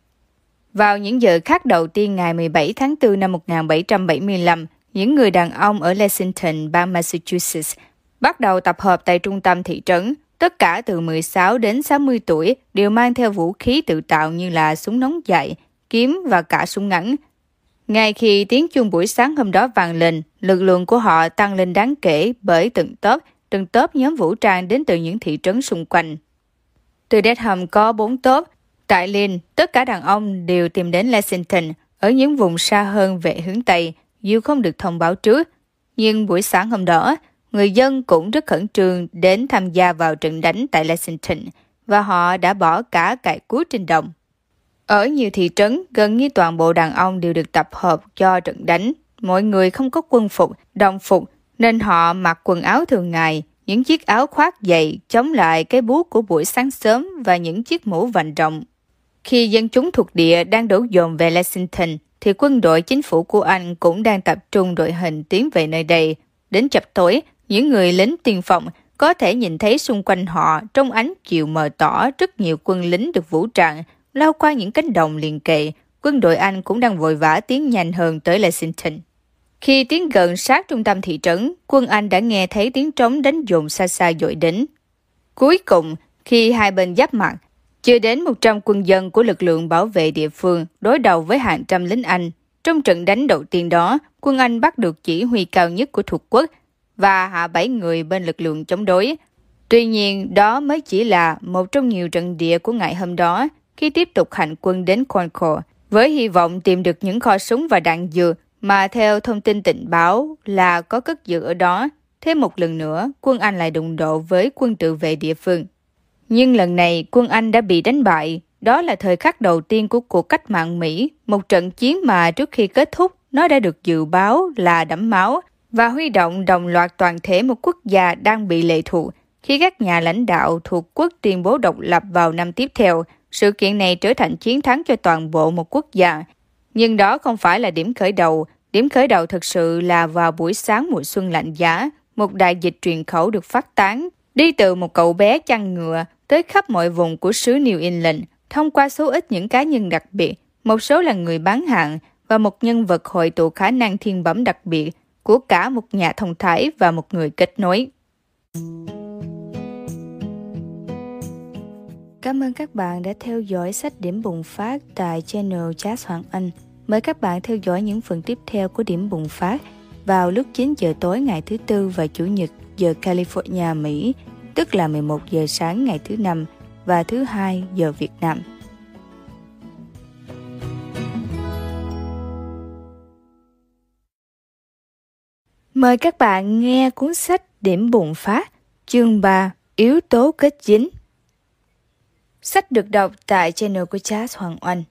Vào những giờ khắc đầu tiên ngày mười bảy tháng tư năm một nghìn bảy trăm bảy mươi lăm, những người đàn ông ở Lexington, bang Massachusetts, bắt đầu tập hợp tại trung tâm thị trấn. Tất cả từ mười sáu đến sáu mươi tuổi đều mang theo vũ khí tự tạo như là súng nóng dài, kiếm và cả súng ngắn. Ngay khi tiếng chuông buổi sáng hôm đó vang lên, lực lượng của họ tăng lên đáng kể bởi từng tốp, từng tốp nhóm vũ trang đến từ những thị trấn xung quanh. Từ Dedham có bốn tốp. Tại Lynn, tất cả đàn ông đều tìm đến Lexington ở những vùng xa hơn về hướng Tây, dù không được thông báo trước. Nhưng buổi sáng hôm đó, người dân cũng rất khẩn trương đến tham gia vào trận đánh tại Lexington, và họ đã bỏ cả cày cuốc trên đồng. Ở nhiều thị trấn, gần như toàn bộ đàn ông đều được tập hợp cho trận đánh, mọi người không có quân phục, đồng phục, nên họ mặc quần áo thường ngày, những chiếc áo khoác dày chống lại cái buốt của buổi sáng sớm và những chiếc mũ vành rộng. Khi dân chúng thuộc địa đang đổ dồn về Lexington, thì quân đội chính phủ của Anh cũng đang tập trung đội hình tiến về nơi đây. Đến chập tối, những người lính tiên phong có thể nhìn thấy xung quanh họ trong ánh chiều mờ tỏ rất nhiều quân lính được vũ trang lao qua những cánh đồng liền kề. Quân đội Anh cũng đang vội vã tiến nhanh hơn tới Lexington. Khi tiến gần sát trung tâm thị trấn, quân Anh đã nghe thấy tiếng trống đánh dồn xa xa dội đến. Cuối cùng, khi hai bên giáp mặt, chưa đến một trăm quân dân của lực lượng bảo vệ địa phương đối đầu với hàng trăm lính Anh. Trong trận đánh đầu tiên đó, quân Anh bắt được chỉ huy cao nhất của thuộc quốc và hạ bảy người bên lực lượng chống đối. Tuy nhiên, đó mới chỉ là một trong nhiều trận địa của ngày hôm đó khi tiếp tục hành quân đến Concord, với hy vọng tìm được những kho súng và đạn dược mà theo thông tin tình báo là có cất giữ ở đó. Thêm một lần nữa, quân Anh lại đụng độ với quân tự vệ địa phương. Nhưng lần này, quân Anh đã bị đánh bại. Đó là thời khắc đầu tiên của cuộc cách mạng Mỹ, một trận chiến mà trước khi kết thúc, nó đã được dự báo là đẫm máu và huy động đồng loạt toàn thể một quốc gia đang bị lệ thuộc. Khi các nhà lãnh đạo thuộc quốc tuyên bố độc lập vào năm tiếp theo, sự kiện này trở thành chiến thắng cho toàn bộ một quốc gia. Nhưng đó không phải là điểm khởi đầu. Điểm khởi đầu thực sự là vào buổi sáng mùa xuân lạnh giá, một đại dịch truyền khẩu được phát tán, đi từ một cậu bé chăn ngựa tới khắp mọi vùng của xứ New England, thông qua số ít những cá nhân đặc biệt, một số là người bán hàng và một nhân vật hội tụ khả năng thiên bẩm đặc biệt của cả một nhà thông thái và một người kết nối. Cảm ơn các bạn đã theo dõi sách Điểm Bùng Phát tại channel Jazz Hoàng Anh. Mời các bạn theo dõi những phần tiếp theo của Điểm Bùng Phát vào lúc chín giờ tối ngày thứ Tư và Chủ nhật giờ California, Mỹ, tức là mười một giờ sáng ngày thứ Năm và thứ Hai giờ Việt Nam. Mời các bạn nghe cuốn sách Điểm Bùng Phát, chương ba, Yếu tố kết dính. Sách được đọc tại channel của Jazz Hoàng Anh.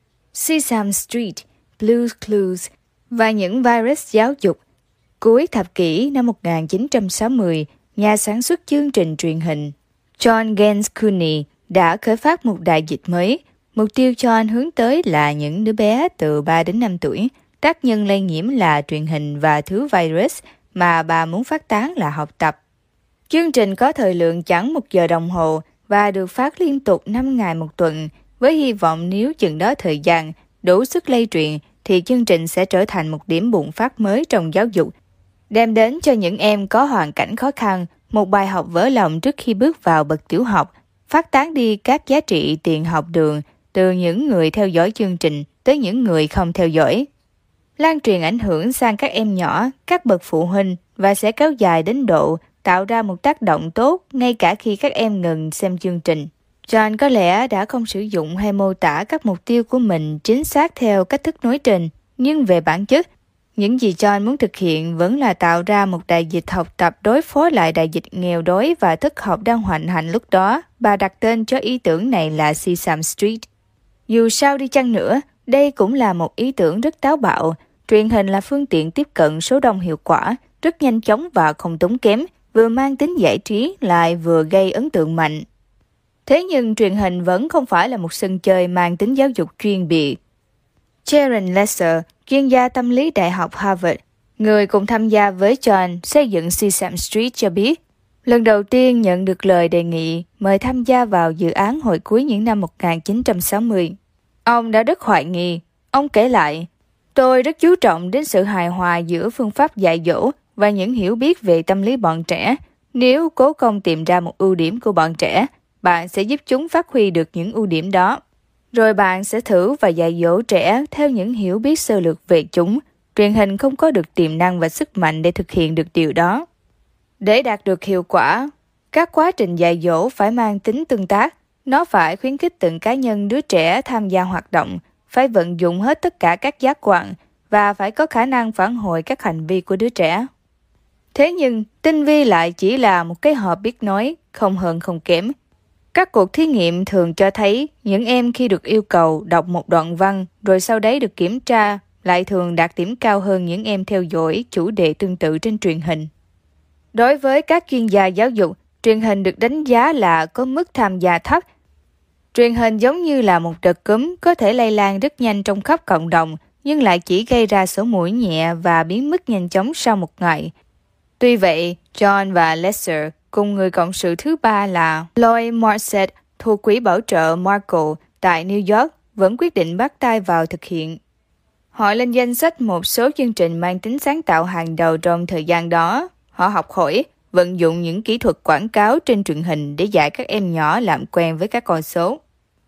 Sesame Street, Blue's Clues và những virus giáo dục. Cuối thập kỷ năm một nghìn chín trăm sáu mươi, nhà sản xuất chương trình truyền hình John Gans Cooney đã khởi phát một đại dịch mới. Mục tiêu John hướng tới là những đứa bé từ ba đến năm tuổi. Tác nhân lây nhiễm là truyền hình và thứ virus mà bà muốn phát tán là học tập. Chương trình có thời lượng chẳng một giờ đồng hồ và được phát liên tục năm ngày một tuần, với hy vọng nếu chừng đó thời gian đủ sức lây truyền thì chương trình sẽ trở thành một điểm bùng phát mới trong giáo dục, đem đến cho những em có hoàn cảnh khó khăn một bài học vỡ lòng trước khi bước vào bậc tiểu học, phát tán đi các giá trị tiền học đường từ những người theo dõi chương trình tới những người không theo dõi, lan truyền ảnh hưởng sang các em nhỏ, các bậc phụ huynh và sẽ kéo dài đến độ tạo ra một tác động tốt ngay cả khi các em ngừng xem chương trình. John có lẽ đã không sử dụng hay mô tả các mục tiêu của mình chính xác theo cách thức nói trên, nhưng về bản chất, những gì John muốn thực hiện vẫn là tạo ra một đại dịch học tập đối phó lại đại dịch nghèo đói và thất học đang hoành hành lúc đó. Bà đặt tên cho ý tưởng này là Sesame Street. Dù sao đi chăng nữa, đây cũng là một ý tưởng rất táo bạo. Truyền hình là phương tiện tiếp cận số đông hiệu quả, rất nhanh chóng và không tốn kém, vừa mang tính giải trí lại vừa gây ấn tượng mạnh. Thế nhưng truyền hình vẫn không phải là một sân chơi mang tính giáo dục chuyên biệt. Sharon Lesser, chuyên gia tâm lý Đại học Harvard, người cùng tham gia với John xây dựng Sesame Street cho biết, lần đầu tiên nhận được lời đề nghị mời tham gia vào dự án hồi cuối những năm một nghìn chín trăm sáu mươi. Ông đã rất hoài nghi. Ông kể lại, tôi rất chú trọng đến sự hài hòa giữa phương pháp dạy dỗ và những hiểu biết về tâm lý bọn trẻ. Nếu cố công tìm ra một ưu điểm của bọn trẻ, bạn sẽ giúp chúng phát huy được những ưu điểm đó. Rồi bạn sẽ thử và dạy dỗ trẻ theo những hiểu biết sơ lược về chúng. Truyền hình không có được tiềm năng và sức mạnh để thực hiện được điều đó. Để đạt được hiệu quả, các quá trình dạy dỗ phải mang tính tương tác. Nó phải khuyến khích từng cá nhân đứa trẻ tham gia hoạt động, phải vận dụng hết tất cả các giác quan và phải có khả năng phản hồi các hành vi của đứa trẻ. Thế nhưng, tinh vi lại chỉ là một cái hộp biết nói, không hơn không kém. Các cuộc thí nghiệm thường cho thấy những em khi được yêu cầu đọc một đoạn văn rồi sau đấy được kiểm tra lại thường đạt điểm cao hơn những em theo dõi chủ đề tương tự trên truyền hình. Đối với các chuyên gia giáo dục, truyền hình được đánh giá là có mức tham gia thấp. Truyền hình giống như là một đợt cúm có thể lây lan rất nhanh trong khắp cộng đồng, nhưng lại chỉ gây ra sổ mũi nhẹ và biến mất nhanh chóng sau một ngày. Tuy vậy, John và Lester cùng người cộng sự thứ ba là Lloyd Morset thuộc Quỹ bảo trợ Markle tại New York vẫn quyết định bắt tay vào thực hiện. Họ lên danh sách một số chương trình mang tính sáng tạo hàng đầu trong thời gian đó. Họ học hỏi, vận dụng những kỹ thuật quảng cáo trên truyền hình để dạy các em nhỏ làm quen với các con số.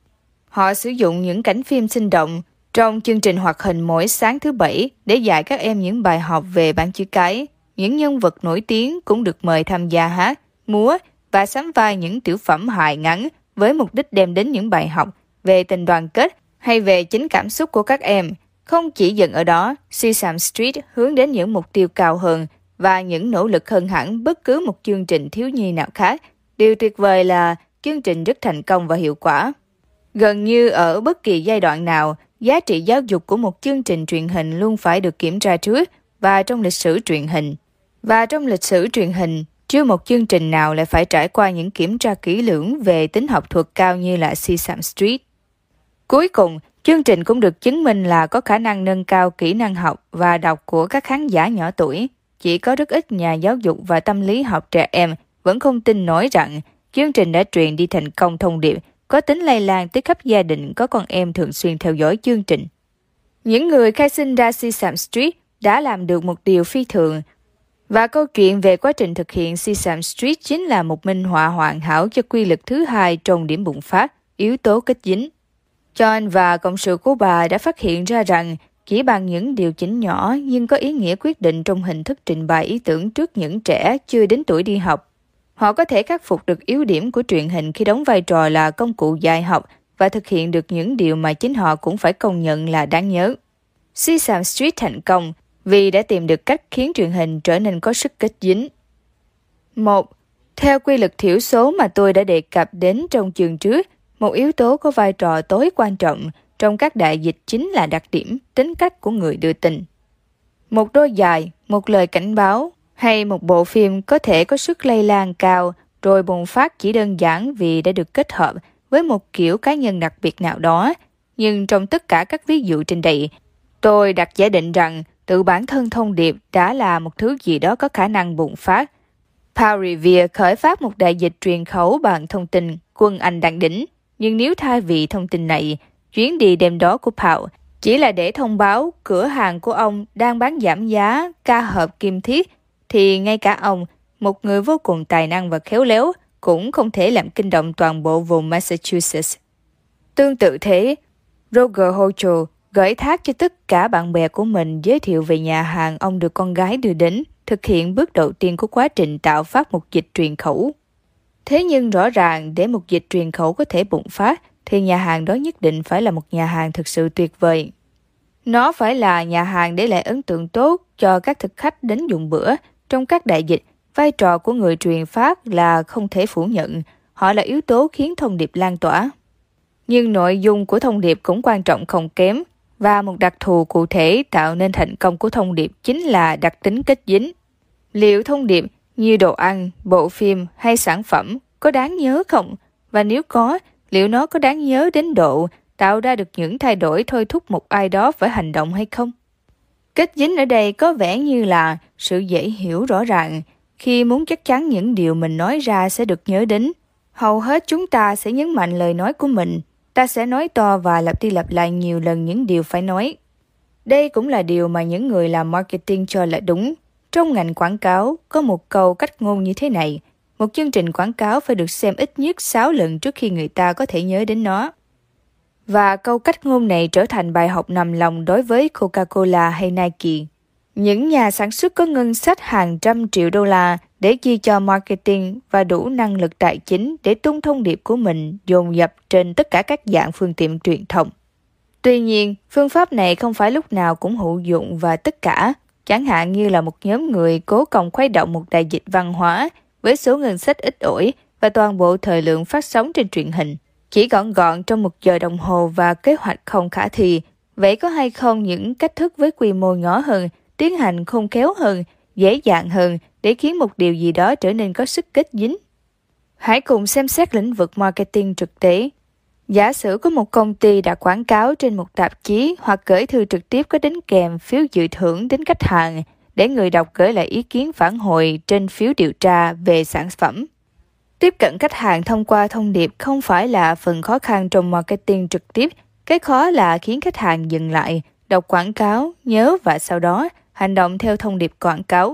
Họ sử dụng những cảnh phim sinh động trong chương trình hoạt hình mỗi sáng thứ Bảy để dạy các em những bài học về bảng chữ cái. Những nhân vật nổi tiếng cũng được mời tham gia hát, múa và sắm vai những tiểu phẩm hài ngắn với mục đích đem đến những bài học về tình đoàn kết hay về chính cảm xúc của các em. Không chỉ dừng ở đó, Sesame Street hướng đến những mục tiêu cao hơn và những nỗ lực hơn hẳn bất cứ một chương trình thiếu nhi nào khác. Điều tuyệt vời là chương trình rất thành công và hiệu quả. Gần như ở bất kỳ giai đoạn nào, giá trị giáo dục của một chương trình truyền hình luôn phải được kiểm tra trước và trong lịch sử truyền hình. Và trong lịch sử truyền hình, chưa một chương trình nào lại phải trải qua những kiểm tra kỹ lưỡng về tính học thuật cao như là Sesame Street. Cuối cùng, chương trình cũng được chứng minh là có khả năng nâng cao kỹ năng học và đọc của các khán giả nhỏ tuổi. Chỉ có rất ít nhà giáo dục và tâm lý học trẻ em vẫn không tin nổi rằng chương trình đã truyền đi thành công thông điệp có tính lây lan tới khắp gia đình có con em thường xuyên theo dõi chương trình. Những người khai sinh ra Sesame Street đã làm được một điều phi thường, và câu chuyện về quá trình thực hiện Sesame Street chính là một minh họa hoàn hảo cho quy luật thứ hai trong điểm bùng phát, yếu tố kết dính. John và cộng sự của bà đã phát hiện ra rằng chỉ bằng những điều chỉnh nhỏ nhưng có ý nghĩa quyết định trong hình thức trình bày ý tưởng trước những trẻ chưa đến tuổi đi học, họ có thể khắc phục được yếu điểm của truyền hình khi đóng vai trò là công cụ dạy học và thực hiện được những điều mà chính họ cũng phải công nhận là đáng nhớ. Sesame Street thành công vì đã tìm được cách khiến truyền hình trở nên có sức kết dính. một. Theo quy luật thiểu số mà tôi đã đề cập đến trong chương trước, một yếu tố có vai trò tối quan trọng trong các đại dịch chính là đặc điểm, tính cách của người đưa tin. Một đôi giày, một lời cảnh báo hay một bộ phim có thể có sức lây lan cao rồi bùng phát chỉ đơn giản vì đã được kết hợp với một kiểu cá nhân đặc biệt nào đó. Nhưng trong tất cả các ví dụ trên đây, tôi đặt giả định rằng tự bản thân thông điệp đã là một thứ gì đó có khả năng bùng phát. Paul Revere khởi phát một đại dịch truyền khẩu bằng thông tin quân Anh đang đỉnh. Nhưng nếu thay vì thông tin này, chuyến đi đêm đó của Paul chỉ là để thông báo cửa hàng của ông đang bán giảm giá ca hộp kim thiết, thì ngay cả ông, một người vô cùng tài năng và khéo léo, cũng không thể làm kinh động toàn bộ vùng Massachusetts. Tương tự thế, Roger Hochul gửi thác cho tất cả bạn bè của mình giới thiệu về nhà hàng ông được con gái đưa đến, thực hiện bước đầu tiên của quá trình tạo phát một dịch truyền khẩu. Thế nhưng rõ ràng để một dịch truyền khẩu có thể bùng phát, thì nhà hàng đó nhất định phải là một nhà hàng thực sự tuyệt vời. Nó phải là nhà hàng để lại ấn tượng tốt cho các thực khách đến dùng bữa. Trong các đại dịch, vai trò của người truyền phát là không thể phủ nhận. Họ là yếu tố khiến thông điệp lan tỏa. Nhưng nội dung của thông điệp cũng quan trọng không kém. Và một đặc thù cụ thể tạo nên thành công của thông điệp chính là đặc tính kết dính. Liệu thông điệp như đồ ăn, bộ phim hay sản phẩm có đáng nhớ không? Và nếu có, liệu nó có đáng nhớ đến độ tạo ra được những thay đổi thôi thúc một ai đó phải hành động hay không? Kết dính ở đây có vẻ như là sự dễ hiểu rõ ràng. Khi muốn chắc chắn những điều mình nói ra sẽ được nhớ đến, hầu hết chúng ta sẽ nhấn mạnh lời nói của mình. Ta sẽ nói to và lặp đi lặp lại nhiều lần những điều phải nói. Đây cũng là điều mà những người làm marketing cho là đúng. Trong ngành quảng cáo, có một câu cách ngôn như thế này. Một chương trình quảng cáo phải được xem ít nhất sáu lần trước khi người ta có thể nhớ đến nó. Và câu cách ngôn này trở thành bài học nằm lòng đối với Coca-Cola hay Nike. Những nhà sản xuất có ngân sách hàng trăm triệu đô la để chi cho marketing và đủ năng lực tài chính để tung thông điệp của mình dồn dập trên tất cả các dạng phương tiện truyền thông. Tuy nhiên, phương pháp này không phải lúc nào cũng hữu dụng và tất cả, chẳng hạn như là một nhóm người cố công khuấy động một đại dịch văn hóa với số ngân sách ít ỏi và toàn bộ thời lượng phát sóng trên truyền hình. Chỉ gọn gọn trong một giờ đồng hồ và kế hoạch không khả thi, Vậy có hay không những cách thức với quy mô nhỏ hơn, tiến hành khôn khéo hơn, dễ dàng hơn để khiến một điều gì đó trở nên có sức kết dính? Hãy cùng xem xét lĩnh vực marketing thực tế. Giả sử có một công ty đã quảng cáo trên một tạp chí hoặc gửi thư trực tiếp có đính kèm phiếu dự thưởng đến khách hàng để người đọc gửi lại ý kiến phản hồi trên phiếu điều tra về sản phẩm. Tiếp cận khách hàng thông qua thông điệp không phải là phần khó khăn trong marketing trực tiếp. Cái khó là khiến khách hàng dừng lại, đọc quảng cáo, nhớ và sau đó hành động theo thông điệp quảng cáo.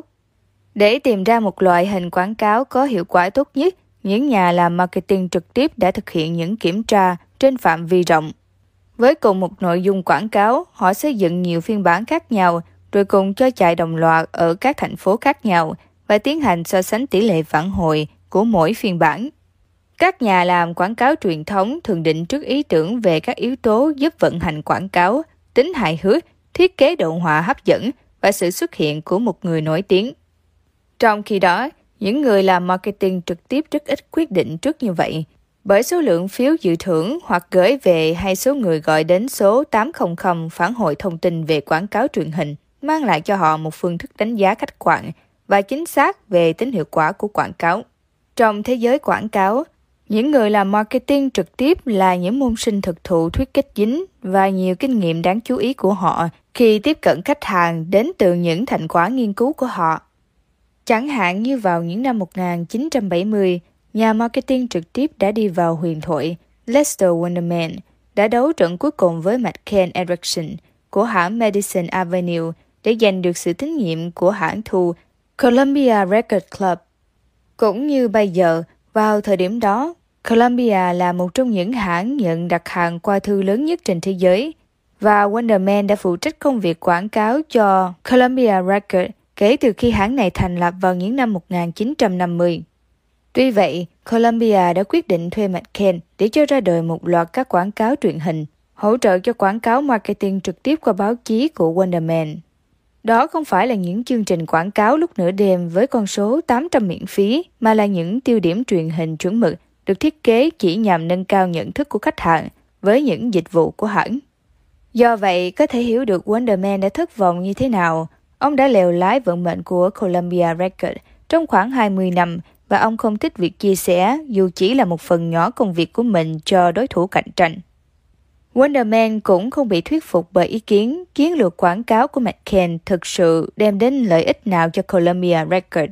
Để tìm ra một loại hình quảng cáo có hiệu quả tốt nhất, những nhà làm marketing trực tiếp đã thực hiện những kiểm tra trên phạm vi rộng. Với cùng một nội dung quảng cáo, họ xây dựng nhiều phiên bản khác nhau, rồi cùng cho chạy đồng loạt ở các thành phố khác nhau và tiến hành so sánh tỷ lệ phản hồi của mỗi phiên bản. Các nhà làm quảng cáo truyền thống thường định trước ý tưởng về các yếu tố giúp vận hành quảng cáo, tính hài hước, thiết kế đồ họa hấp dẫn và sự xuất hiện của một người nổi tiếng. Trong khi đó, những người làm marketing trực tiếp rất ít quyết định trước như vậy, bởi số lượng phiếu dự thưởng hoặc gửi về hay số người gọi đến số tám không không phản hồi thông tin về quảng cáo truyền hình mang lại cho họ một phương thức đánh giá khách quan và chính xác về tính hiệu quả của quảng cáo. Trong thế giới quảng cáo, những người làm marketing trực tiếp là những môn sinh thực thụ thuyết kết dính và nhiều kinh nghiệm đáng chú ý của họ khi tiếp cận khách hàng đến từ những thành quả nghiên cứu của họ. Chẳng hạn như vào những năm một nghìn chín trăm bảy mươi, nhà marketing trực tiếp đã đi vào huyền thoại. Lester Wonderman đã đấu trận cuối cùng với McCann Erickson của hãng Madison Avenue để giành được sự tín nhiệm của hãng thu Columbia Record Club. Cũng như bây giờ, vào thời điểm đó, Columbia là một trong những hãng nhận đặt hàng qua thư lớn nhất trên thế giới, và Wonderman đã phụ trách công việc quảng cáo cho Columbia Records kể từ khi hãng này thành lập vào những năm một nghìn chín trăm năm mươi. Tuy vậy, Columbia đã quyết định thuê McCann để cho ra đời một loạt các quảng cáo truyền hình, hỗ trợ cho quảng cáo marketing trực tiếp qua báo chí của Wonderman. Đó không phải là những chương trình quảng cáo lúc nửa đêm với con số tám trăm miễn phí, mà là những tiêu điểm truyền hình chuẩn mực được thiết kế chỉ nhằm nâng cao nhận thức của khách hàng với những dịch vụ của hãng. Do vậy, có thể hiểu được Wonderman đã thất vọng như thế nào. Ông đã lèo lái vận mệnh của Columbia Records trong khoảng hai mươi năm và ông không thích việc chia sẻ dù chỉ là một phần nhỏ công việc của mình cho đối thủ cạnh tranh. Wonderman cũng không bị thuyết phục bởi ý kiến chiến lược quảng cáo của McCann thực sự đem đến lợi ích nào cho Columbia Records.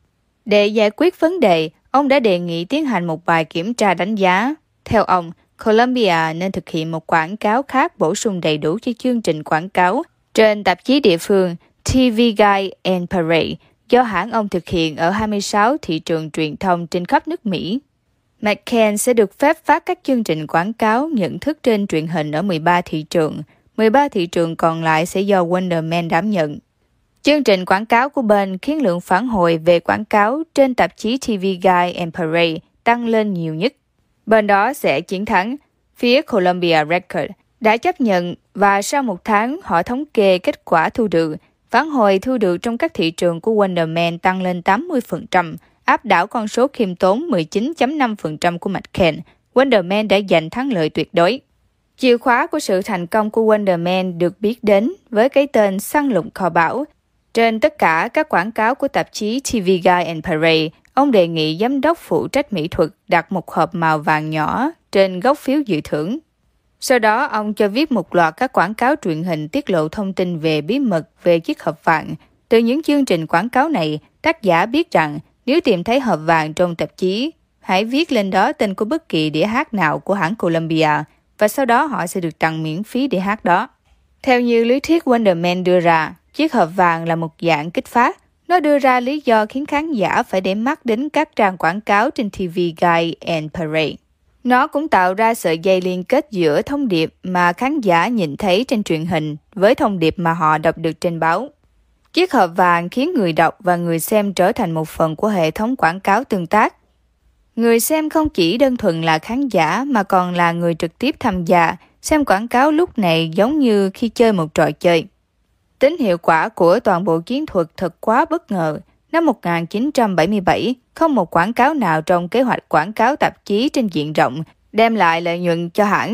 Để giải quyết vấn đề, ông đã đề nghị tiến hành một bài kiểm tra đánh giá. Theo ông, Columbia nên thực hiện một quảng cáo khác bổ sung đầy đủ cho chương trình quảng cáo trên tạp chí địa phương ti vi Guide and Parade do hãng ông thực hiện ở hai mươi sáu thị trường truyền thông trên khắp nước Mỹ. McCann sẽ được phép phát các chương trình quảng cáo nhận thức trên truyền hình ở mười ba thị trường. mười ba thị trường còn lại sẽ do Wonderman đảm nhận. Chương trình quảng cáo của bên khiến lượng phản hồi về quảng cáo trên tạp chí ti vi Guide and Parade tăng lên nhiều nhất. Bên đó sẽ chiến thắng. Phía Columbia Records đã chấp nhận và sau một tháng họ thống kê kết quả thu được. Phản hồi thu được trong các thị trường của Wonderman tăng lên tám mươi phần trăm, áp đảo con số khiêm tốn mười chín phẩy năm phần trăm của McCann. Wonderman đã giành thắng lợi tuyệt đối. Chìa khóa của sự thành công của Wonderman được biết đến với cái tên săn lùng kho báu. Trên tất cả các quảng cáo của tạp chí ti vi Guide and Parade, ông đề nghị giám đốc phụ trách mỹ thuật đặt một hộp màu vàng nhỏ trên góc phiếu dự thưởng. Sau đó, ông cho viết một loạt các quảng cáo truyền hình tiết lộ thông tin về bí mật về chiếc hộp vàng. Từ những chương trình quảng cáo này, tác giả biết rằng nếu tìm thấy hộp vàng trong tạp chí, hãy viết lên đó tên của bất kỳ đĩa hát nào của hãng Columbia và sau đó họ sẽ được tặng miễn phí đĩa hát đó. Theo như lý thuyết Wonderman đưa ra, chiếc hộp vàng là một dạng kích phát. Nó đưa ra lý do khiến khán giả phải để mắt đến các trang quảng cáo trên ti vi Guide and Parade. Nó cũng tạo ra sợi dây liên kết giữa thông điệp mà khán giả nhìn thấy trên truyền hình với thông điệp mà họ đọc được trên báo. Chiếc hộp vàng khiến người đọc và người xem trở thành một phần của hệ thống quảng cáo tương tác. Người xem không chỉ đơn thuần là khán giả mà còn là người trực tiếp tham gia, xem quảng cáo lúc này giống như khi chơi một trò chơi. Tính hiệu quả của toàn bộ chiến thuật thật quá bất ngờ. Năm một nghìn chín trăm bảy mươi bảy, không một quảng cáo nào trong kế hoạch quảng cáo tạp chí trên diện rộng đem lại lợi nhuận cho hãng.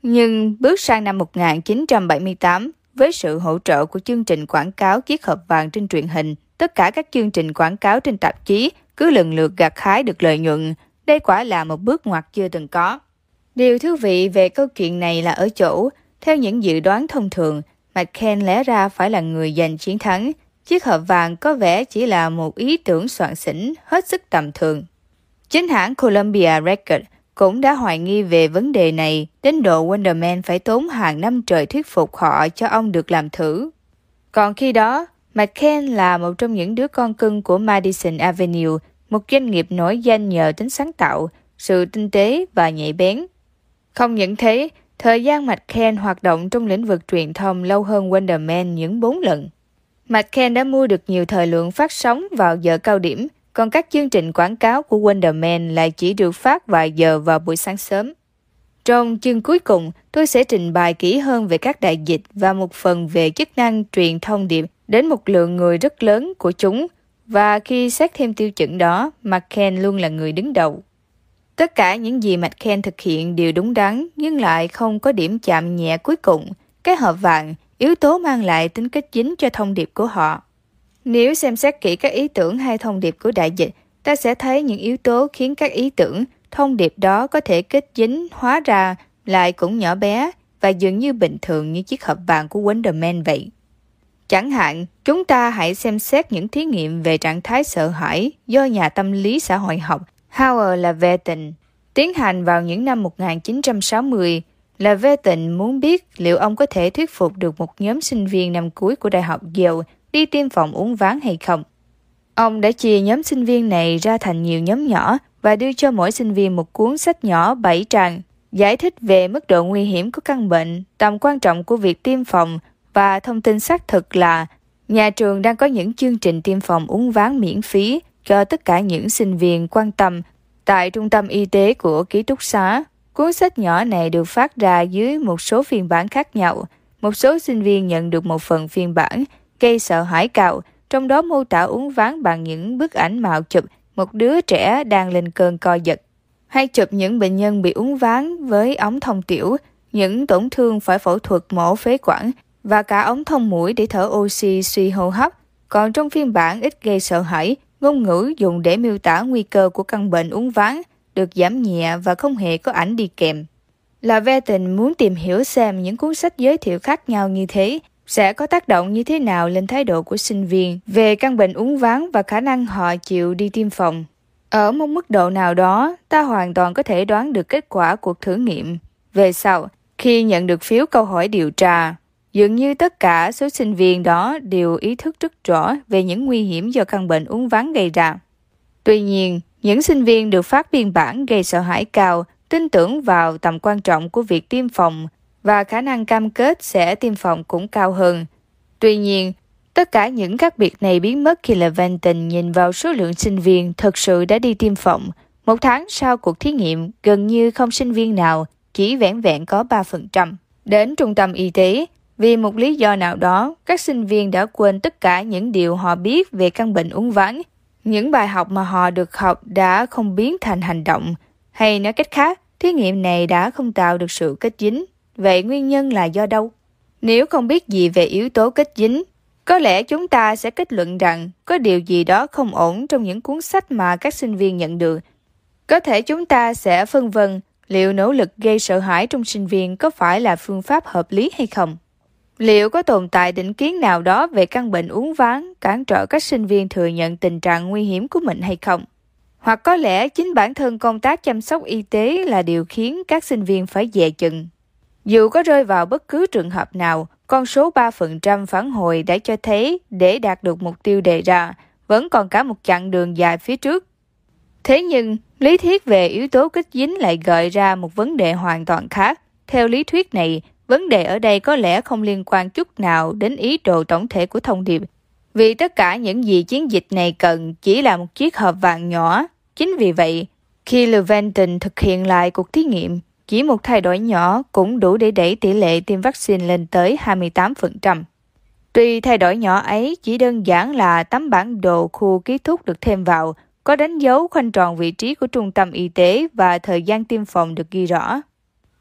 Nhưng bước sang năm một nghìn chín trăm bảy mươi tám, với sự hỗ trợ của chương trình quảng cáo chiếc hộp vàng trên truyền hình, tất cả các chương trình quảng cáo trên tạp chí cứ lần lượt gặt hái được lợi nhuận. Đây quả là một bước ngoặt chưa từng có. Điều thú vị về câu chuyện này là ở chỗ, theo những dự đoán thông thường, McCain lẽ ra phải là người giành chiến thắng. Chiếc hộp vàng có vẻ chỉ là một ý tưởng soạn xỉn hết sức tầm thường. Chính hãng Columbia Records cũng đã hoài nghi về vấn đề này, đến độ Wonder Man phải tốn hàng năm trời thuyết phục họ cho ông được làm thử. Còn khi đó, McCain là một trong những đứa con cưng của Madison Avenue, một doanh nghiệp nổi danh nhờ tính sáng tạo, sự tinh tế và nhạy bén. Không những thế, thời gian McCain hoạt động trong lĩnh vực truyền thông lâu hơn Wonder Man những bốn lần. McCain đã mua được nhiều thời lượng phát sóng vào giờ cao điểm, còn các chương trình quảng cáo của Wonder Man lại chỉ được phát vài giờ vào buổi sáng sớm. Trong chương cuối cùng, tôi sẽ trình bày kỹ hơn về các đại dịch và một phần về chức năng truyền thông điệp đến một lượng người rất lớn của chúng, và khi xét thêm tiêu chuẩn đó, McCain luôn là người đứng đầu. Tất cả những gì McCain thực hiện đều đúng đắn, nhưng lại không có điểm chạm nhẹ cuối cùng, cái hộp vàng, yếu tố mang lại tính kết dính cho thông điệp của họ. Nếu xem xét kỹ các ý tưởng hay thông điệp của đại dịch, ta sẽ thấy những yếu tố khiến các ý tưởng, thông điệp đó có thể kết dính hóa ra lại cũng nhỏ bé và dường như bình thường như chiếc hộp vàng của Wonder Man vậy. Chẳng hạn, chúng ta hãy xem xét những thí nghiệm về trạng thái sợ hãi do nhà tâm lý xã hội học Howard Levitin tiến hành vào những năm một nghìn chín trăm sáu mươi. Levitin muốn biết liệu ông có thể thuyết phục được một nhóm sinh viên năm cuối của Đại học Yale đi tiêm phòng uốn ván hay không. Ông đã chia nhóm sinh viên này ra thành nhiều nhóm nhỏ và đưa cho mỗi sinh viên một cuốn sách nhỏ bảy trang, giải thích về mức độ nguy hiểm của căn bệnh, tầm quan trọng của việc tiêm phòng và thông tin xác thực là nhà trường đang có những chương trình tiêm phòng uốn ván miễn phí cho tất cả những sinh viên quan tâm tại trung tâm y tế của ký túc xá. Cuốn sách nhỏ này được phát ra dưới một số phiên bản khác nhau. Một số sinh viên nhận được một phần phiên bản gây sợ hãi cao, trong đó mô tả uốn ván bằng những bức ảnh mạo chụp một đứa trẻ đang lên cơn co giật, hay chụp những bệnh nhân bị uốn ván với ống thông tiểu, những tổn thương phải phẫu thuật mổ phế quản và cả ống thông mũi để thở oxy suy hô hấp. Còn trong phiên bản ít gây sợ hãi, ngôn ngữ dùng để miêu tả nguy cơ của căn bệnh uốn ván được giảm nhẹ và không hề có ảnh đi kèm. Levitin muốn tìm hiểu xem những cuốn sách giới thiệu khác nhau như thế sẽ có tác động như thế nào lên thái độ của sinh viên về căn bệnh uốn ván và khả năng họ chịu đi tiêm phòng. Ở một mức độ nào đó, ta hoàn toàn có thể đoán được kết quả cuộc thử nghiệm. Về sau, khi nhận được phiếu câu hỏi điều tra, dường như tất cả số sinh viên đó đều ý thức rất rõ về những nguy hiểm do căn bệnh uốn ván gây ra. Tuy nhiên, những sinh viên được phát biên bản gây sợ hãi cao, tin tưởng vào tầm quan trọng của việc tiêm phòng và khả năng cam kết sẽ tiêm phòng cũng cao hơn. Tuy nhiên, tất cả những khác biệt này biến mất khi Levitin nhìn vào số lượng sinh viên thực sự đã đi tiêm phòng. Một tháng sau cuộc thí nghiệm, gần như không sinh viên nào, chỉ vẻn vẹn có ba phần trăm. Đến trung tâm y tế, vì một lý do nào đó, các sinh viên đã quên tất cả những điều họ biết về căn bệnh uốn ván. Những bài học mà họ được học đã không biến thành hành động. Hay nói cách khác, thí nghiệm này đã không tạo được sự kết dính. Vậy nguyên nhân là do đâu? Nếu không biết gì về yếu tố kết dính, có lẽ chúng ta sẽ kết luận rằng có điều gì đó không ổn trong những cuốn sách mà các sinh viên nhận được. Có thể chúng ta sẽ phân vân liệu nỗ lực gây sợ hãi trong sinh viên có phải là phương pháp hợp lý hay không. Liệu có tồn tại định kiến nào đó về căn bệnh uốn ván cản trở các sinh viên thừa nhận tình trạng nguy hiểm của mình hay không? Hoặc có lẽ chính bản thân công tác chăm sóc y tế là điều khiến các sinh viên phải dè chừng. Dù có rơi vào bất cứ trường hợp nào, con số ba phần trăm phản hồi đã cho thấy để đạt được mục tiêu đề ra, vẫn còn cả một chặng đường dài phía trước. Thế nhưng, lý thuyết về yếu tố kết dính lại gợi ra một vấn đề hoàn toàn khác. Theo lý thuyết này, vấn đề ở đây có lẽ không liên quan chút nào đến ý đồ tổng thể của thông điệp, vì tất cả những gì chiến dịch này cần chỉ là một chiếc hộp vàng nhỏ. Chính vì vậy, khi Levitin thực hiện lại cuộc thí nghiệm, chỉ một thay đổi nhỏ cũng đủ để đẩy tỷ lệ tiêm vaccine lên tới hai mươi tám phần trăm. Tuy thay đổi nhỏ ấy chỉ đơn giản là tấm bản đồ khu ký túc được thêm vào, có đánh dấu khoanh tròn vị trí của trung tâm y tế và thời gian tiêm phòng được ghi rõ.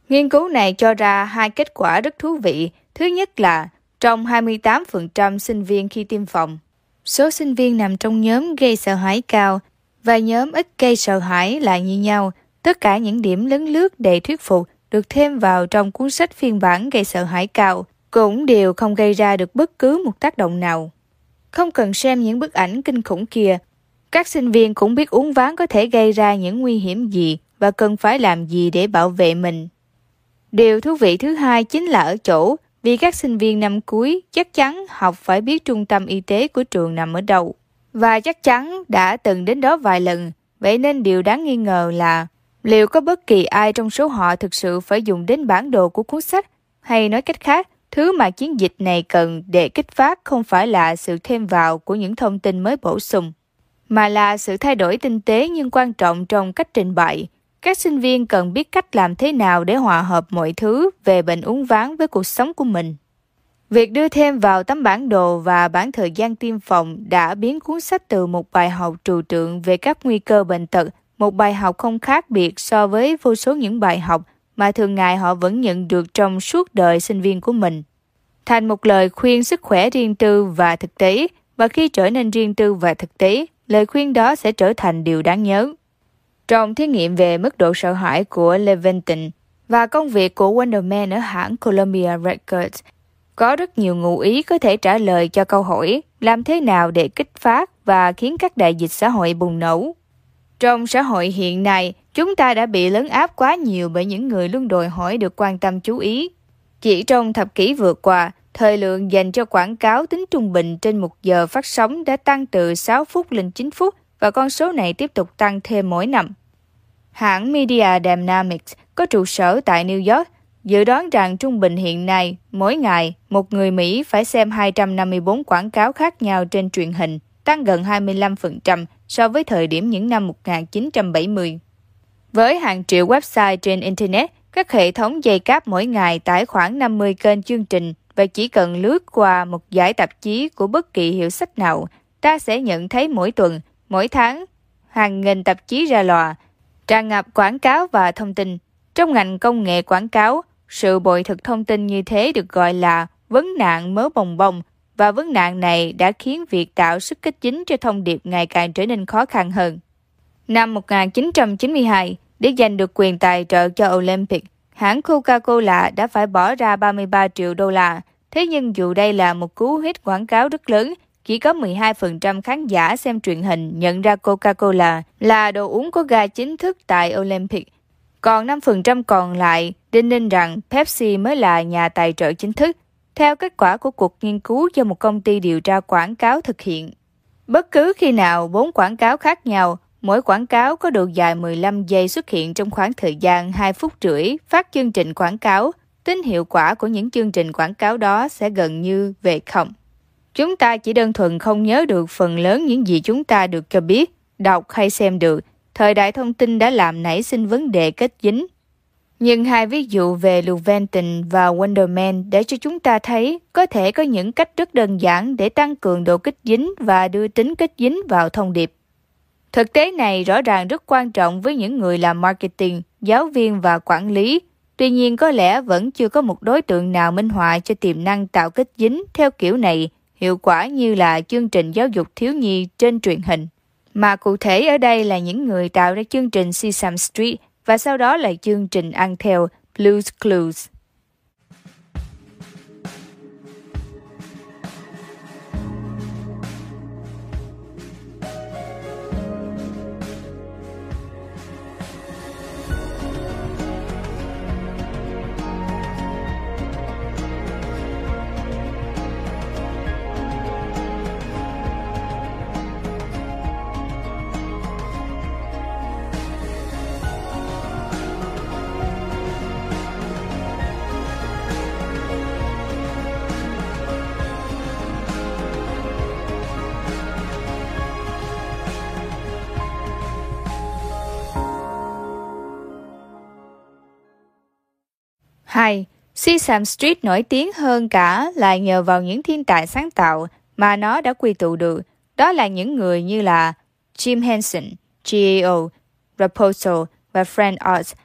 Nghiên cứu này cho ra hai kết quả rất thú vị. Thứ nhất là trong hai mươi tám phần trăm sinh viên khi tiêm phòng, số sinh viên nằm trong nhóm gây sợ hãi cao và nhóm ít gây sợ hãi là như nhau. Tất cả những điểm lấn lướt đầy thuyết phục được thêm vào trong cuốn sách phiên bản gây sợ hãi cao cũng đều không gây ra được bất cứ một tác động nào. Không cần xem những bức ảnh kinh khủng kia, các sinh viên cũng biết uống ván có thể gây ra những nguy hiểm gì và cần phải làm gì để bảo vệ mình. Điều thú vị thứ hai chính là ở chỗ, vì các sinh viên năm cuối chắc chắn học phải biết trung tâm y tế của trường nằm ở đâu, và chắc chắn đã từng đến đó vài lần. Vậy nên điều đáng nghi ngờ là liệu có bất kỳ ai trong số họ thực sự phải dùng đến bản đồ của cuốn sách, hay nói cách khác, thứ mà chiến dịch này cần để kích phát không phải là sự thêm vào của những thông tin mới bổ sung, mà là sự thay đổi tinh tế nhưng quan trọng trong cách trình bày. Các sinh viên cần biết cách làm thế nào để hòa hợp mọi thứ về bệnh uốn ván với cuộc sống của mình. Việc đưa thêm vào tấm bản đồ và bảng thời gian tiêm phòng đã biến cuốn sách từ một bài học trừu tượng về các nguy cơ bệnh tật, một bài học không khác biệt so với vô số những bài học mà thường ngày họ vẫn nhận được trong suốt đời sinh viên của mình, thành một lời khuyên sức khỏe riêng tư và thực tế, và khi trở nên riêng tư và thực tế, lời khuyên đó sẽ trở thành điều đáng nhớ. Trong thí nghiệm về mức độ sợ hãi của Levington và công việc của Wonderman ở hãng Columbia Records, có rất nhiều ngụ ý có thể trả lời cho câu hỏi làm thế nào để kích phát và khiến các đại dịch xã hội bùng nổ. Trong xã hội hiện nay, chúng ta đã bị lấn áp quá nhiều bởi những người luôn đòi hỏi được quan tâm chú ý. Chỉ trong thập kỷ vừa qua, thời lượng dành cho quảng cáo tính trung bình trên một giờ phát sóng đã tăng từ sáu phút lên chín phút, và con số này tiếp tục tăng thêm mỗi năm. Hãng Media Dynamics có trụ sở tại New York dự đoán rằng trung bình hiện nay, mỗi ngày, một người Mỹ phải xem hai trăm năm mươi bốn quảng cáo khác nhau trên truyền hình, tăng gần hai mươi lăm phần trăm so với thời điểm những năm một nghìn chín trăm bảy mươi. Với hàng triệu website trên Internet, các hệ thống dây cáp mỗi ngày tải khoảng năm mươi kênh chương trình, và chỉ cần lướt qua một giải tạp chí của bất kỳ hiệu sách nào, ta sẽ nhận thấy mỗi tuần, mỗi tháng, hàng nghìn tạp chí ra lò, tràn ngập quảng cáo và thông tin. Trong ngành công nghệ quảng cáo, sự bội thực thông tin như thế được gọi là vấn nạn mớ bồng bông, và vấn nạn này đã khiến việc tạo sức kích dính cho thông điệp ngày càng trở nên khó khăn hơn. Năm một nghìn chín trăm chín mươi hai, để giành được quyền tài trợ cho Olympic, hãng Coca-Cola đã phải bỏ ra ba mươi ba triệu đô la. Thế nhưng dù đây là một cú hích quảng cáo rất lớn, chỉ có mười hai phần trăm khán giả xem truyền hình nhận ra Coca-Cola là đồ uống có ga chính thức tại Olympic. Còn năm phần trăm còn lại đinh ninh rằng Pepsi mới là nhà tài trợ chính thức, theo kết quả của cuộc nghiên cứu do một công ty điều tra quảng cáo thực hiện. Bất cứ khi nào bốn quảng cáo khác nhau, mỗi quảng cáo có độ dài mười lăm giây xuất hiện trong khoảng thời gian hai phút rưỡi phát chương trình quảng cáo, tính hiệu quả của những chương trình quảng cáo đó sẽ gần như về không. Chúng ta chỉ đơn thuần không nhớ được phần lớn những gì chúng ta được cho biết, đọc hay xem được. Thời đại thông tin đã làm nảy sinh vấn đề kết dính. Nhưng hai ví dụ về Levington và Wonderman để cho chúng ta thấy có thể có những cách rất đơn giản để tăng cường độ kích dính và đưa tính kích dính vào thông điệp. Thực tế này rõ ràng rất quan trọng với những người làm marketing, giáo viên và quản lý. Tuy nhiên có lẽ vẫn chưa có một đối tượng nào minh họa cho tiềm năng tạo kích dính theo kiểu này, hiệu quả như là chương trình giáo dục thiếu nhi trên truyền hình. Mà cụ thể ở đây là những người tạo ra chương trình Sesame Street và sau đó là chương trình ăn theo Blue's Clues. hai. Sesame Street nổi tiếng hơn cả là nhờ vào những thiên tài sáng tạo mà nó đã quy tụ được. Đó là những người như là Jim Henson, G A O, Rapunzel và Fred Arch.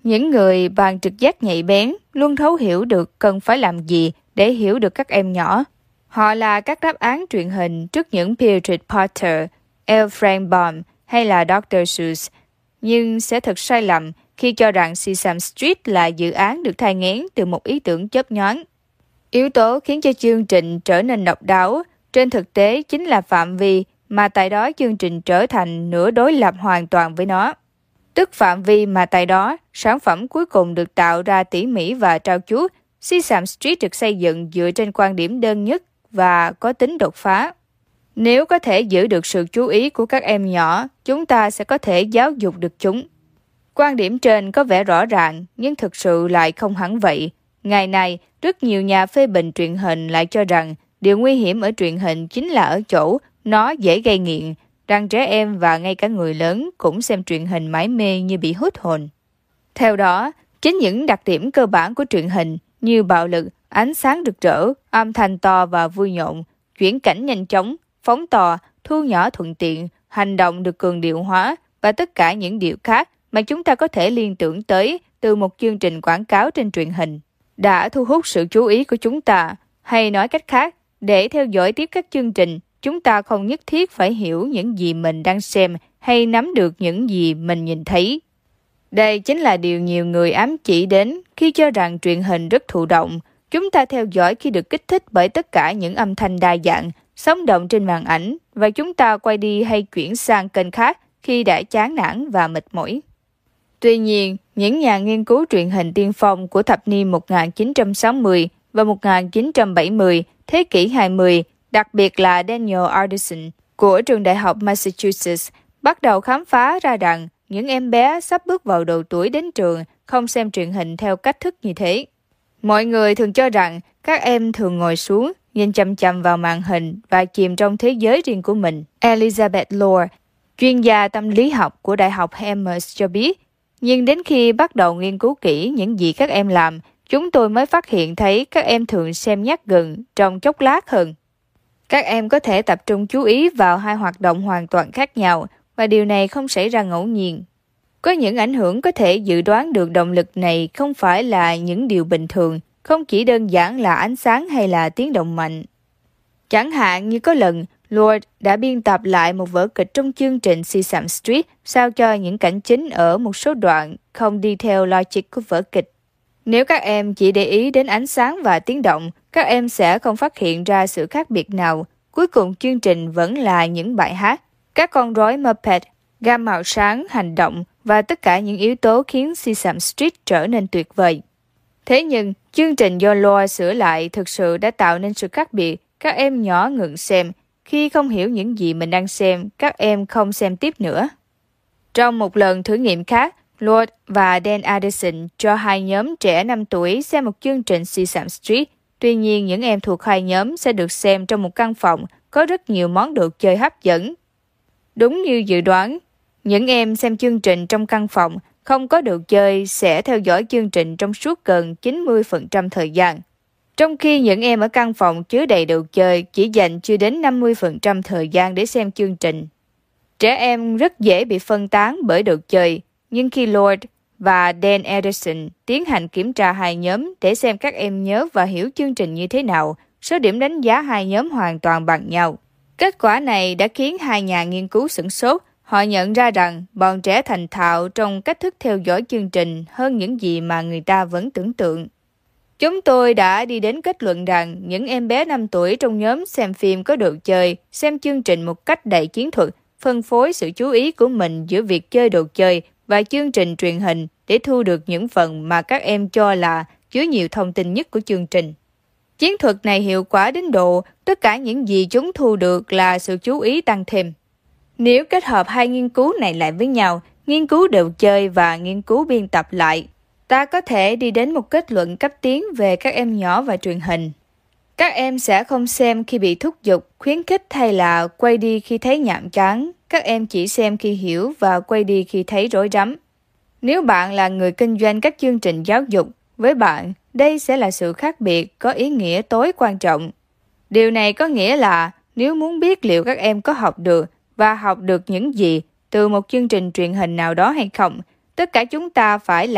Những người bằng trực giác nhạy bén luôn thấu hiểu được cần phải làm gì để hiểu được các em nhỏ. Họ là các đáp án truyền hình trước những Beatrice Potter, L. Frank Baum hay là doctor Seuss, nhưng sẽ thật sai lầm khi cho rằng Sesame Street là dự án được thai nghén từ một ý tưởng chớp nhoáng. Yếu tố khiến cho chương trình trở nên độc đáo trên thực tế chính là phạm vi mà tại đó chương trình trở thành nửa đối lập hoàn toàn với nó. Tức phạm vi mà tại đó sản phẩm cuối cùng được tạo ra tỉ mỉ và trau chuốt. Sesame Street được xây dựng dựa trên quan điểm đơn nhất và có tính đột phá. Nếu có thể giữ được sự chú ý của các em nhỏ, chúng ta sẽ có thể giáo dục được chúng. Quan điểm trên có vẻ rõ ràng, nhưng thực sự lại không hẳn vậy. Ngày nay, rất nhiều nhà phê bình truyền hình lại cho rằng điều nguy hiểm ở truyền hình chính là ở chỗ nó dễ gây nghiện, rằng trẻ em và ngay cả người lớn cũng xem truyền hình mải mê như bị hút hồn. Theo đó, chính những đặc điểm cơ bản của truyền hình như bạo lực, ánh sáng rực rỡ, âm thanh to và vui nhộn, chuyển cảnh nhanh chóng, phóng to, thu nhỏ thuận tiện, hành động được cường điệu hóa và tất cả những điều khác mà chúng ta có thể liên tưởng tới từ một chương trình quảng cáo trên truyền hình đã thu hút sự chú ý của chúng ta. Hay nói cách khác, để theo dõi tiếp các chương trình, chúng ta không nhất thiết phải hiểu những gì mình đang xem hay nắm được những gì mình nhìn thấy. Đây chính là điều nhiều người ám chỉ đến khi cho rằng truyền hình rất thụ động. Chúng ta theo dõi khi được kích thích bởi tất cả những âm thanh đa dạng, sống động trên màn ảnh và chúng ta quay đi hay chuyển sang kênh khác khi đã chán nản và mệt mỏi. Tuy nhiên, những nhà nghiên cứu truyền hình tiên phong của thập niên một nghìn chín trăm sáu mươi và một nghìn chín trăm bảy mươi, thế kỷ hai mươi, đặc biệt là Daniel Anderson của trường đại học Massachusetts, bắt đầu khám phá ra rằng những em bé sắp bước vào độ tuổi đến trường không xem truyền hình theo cách thức như thế. Mọi người thường cho rằng các em thường ngồi xuống, nhìn chăm chăm vào màn hình và chìm trong thế giới riêng của mình. Elizabeth Lore, chuyên gia tâm lý học của Đại học Amherst cho biết, nhưng đến khi bắt đầu nghiên cứu kỹ những gì các em làm, chúng tôi mới phát hiện thấy các em thường xem nhát gừng trong chốc lát hơn. Các em có thể tập trung chú ý vào hai hoạt động hoàn toàn khác nhau, và điều này không xảy ra ngẫu nhiên. Có những ảnh hưởng có thể dự đoán được. Động lực này không phải là những điều bình thường, không chỉ đơn giản là ánh sáng hay là tiếng động mạnh. Chẳng hạn như có lần, Lord đã biên tập lại một vở kịch trong chương trình Sesame Street sao cho những cảnh chính ở một số đoạn không đi theo logic của vở kịch. Nếu các em chỉ để ý đến ánh sáng và tiếng động, các em sẽ không phát hiện ra sự khác biệt nào. Cuối cùng chương trình vẫn là những bài hát, các con rối Muppet, gam màu sáng, hành động và tất cả những yếu tố khiến Sesame Street trở nên tuyệt vời. Thế nhưng, chương trình do Lore sửa lại thực sự đã tạo nên sự khác biệt. Các em nhỏ ngừng xem. Khi không hiểu những gì mình đang xem, các em không xem tiếp nữa. Trong một lần thử nghiệm khác, Lord và Dan Anderson cho hai nhóm trẻ năm tuổi xem một chương trình Sesame Street. Tuy nhiên, những em thuộc hai nhóm sẽ được xem trong một căn phòng có rất nhiều món đồ chơi hấp dẫn. Đúng như dự đoán, những em xem chương trình trong căn phòng không có đồ chơi sẽ theo dõi chương trình trong suốt gần chín mươi phần trăm thời gian. Trong khi những em ở căn phòng chứa đầy đồ chơi chỉ dành chưa đến năm mươi phần trăm thời gian để xem chương trình. Trẻ em rất dễ bị phân tán bởi đồ chơi, nhưng khi Lord và Dan Anderson tiến hành kiểm tra hai nhóm để xem các em nhớ và hiểu chương trình như thế nào, số điểm đánh giá hai nhóm hoàn toàn bằng nhau. Kết quả này đã khiến hai nhà nghiên cứu sửng sốt. Họ nhận ra rằng bọn trẻ thành thạo trong cách thức theo dõi chương trình hơn những gì mà người ta vẫn tưởng tượng. Chúng tôi đã đi đến kết luận rằng những em bé năm tuổi trong nhóm xem phim có đồ chơi, xem chương trình một cách đầy chiến thuật, phân phối sự chú ý của mình giữa việc chơi đồ chơi và chương trình truyền hình để thu được những phần mà các em cho là chứa nhiều thông tin nhất của chương trình. Chiến thuật này hiệu quả đến độ tất cả những gì chúng thu được là sự chú ý tăng thêm. Nếu kết hợp hai nghiên cứu này lại với nhau, nghiên cứu đồ chơi và nghiên cứu biên tập lại, ta có thể đi đến một kết luận cấp tiến về các em nhỏ và truyền hình. Các em sẽ không xem khi bị thúc giục, khuyến khích hay là quay đi khi thấy nhàm chán. Các em chỉ xem khi hiểu và quay đi khi thấy rối rắm. Nếu bạn là người kinh doanh các chương trình giáo dục, với bạn, đây sẽ là sự khác biệt có ý nghĩa tối quan trọng. Điều này có nghĩa là nếu muốn biết liệu các em có học được và học được những gì từ một chương trình truyền hình nào đó hay không, tất cả chúng ta phải làm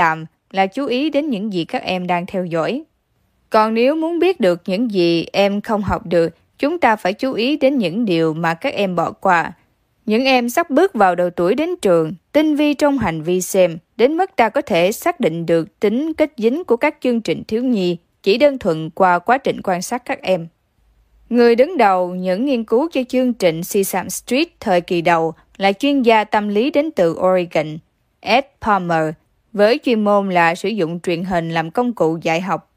là chú ý đến những gì các em đang theo dõi. Còn nếu muốn biết được những gì em không học được, chúng ta phải chú ý đến những điều mà các em bỏ qua. Những em sắp bước vào độ tuổi đến trường, tinh vi trong hành vi xem, đến mức ta có thể xác định được tính kết dính của các chương trình thiếu nhi chỉ đơn thuần qua quá trình quan sát các em. Người đứng đầu những nghiên cứu cho chương trình Sesame Street thời kỳ đầu là chuyên gia tâm lý đến từ Oregon, Ed Palmer, với chuyên môn là sử dụng truyền hình làm công cụ dạy học.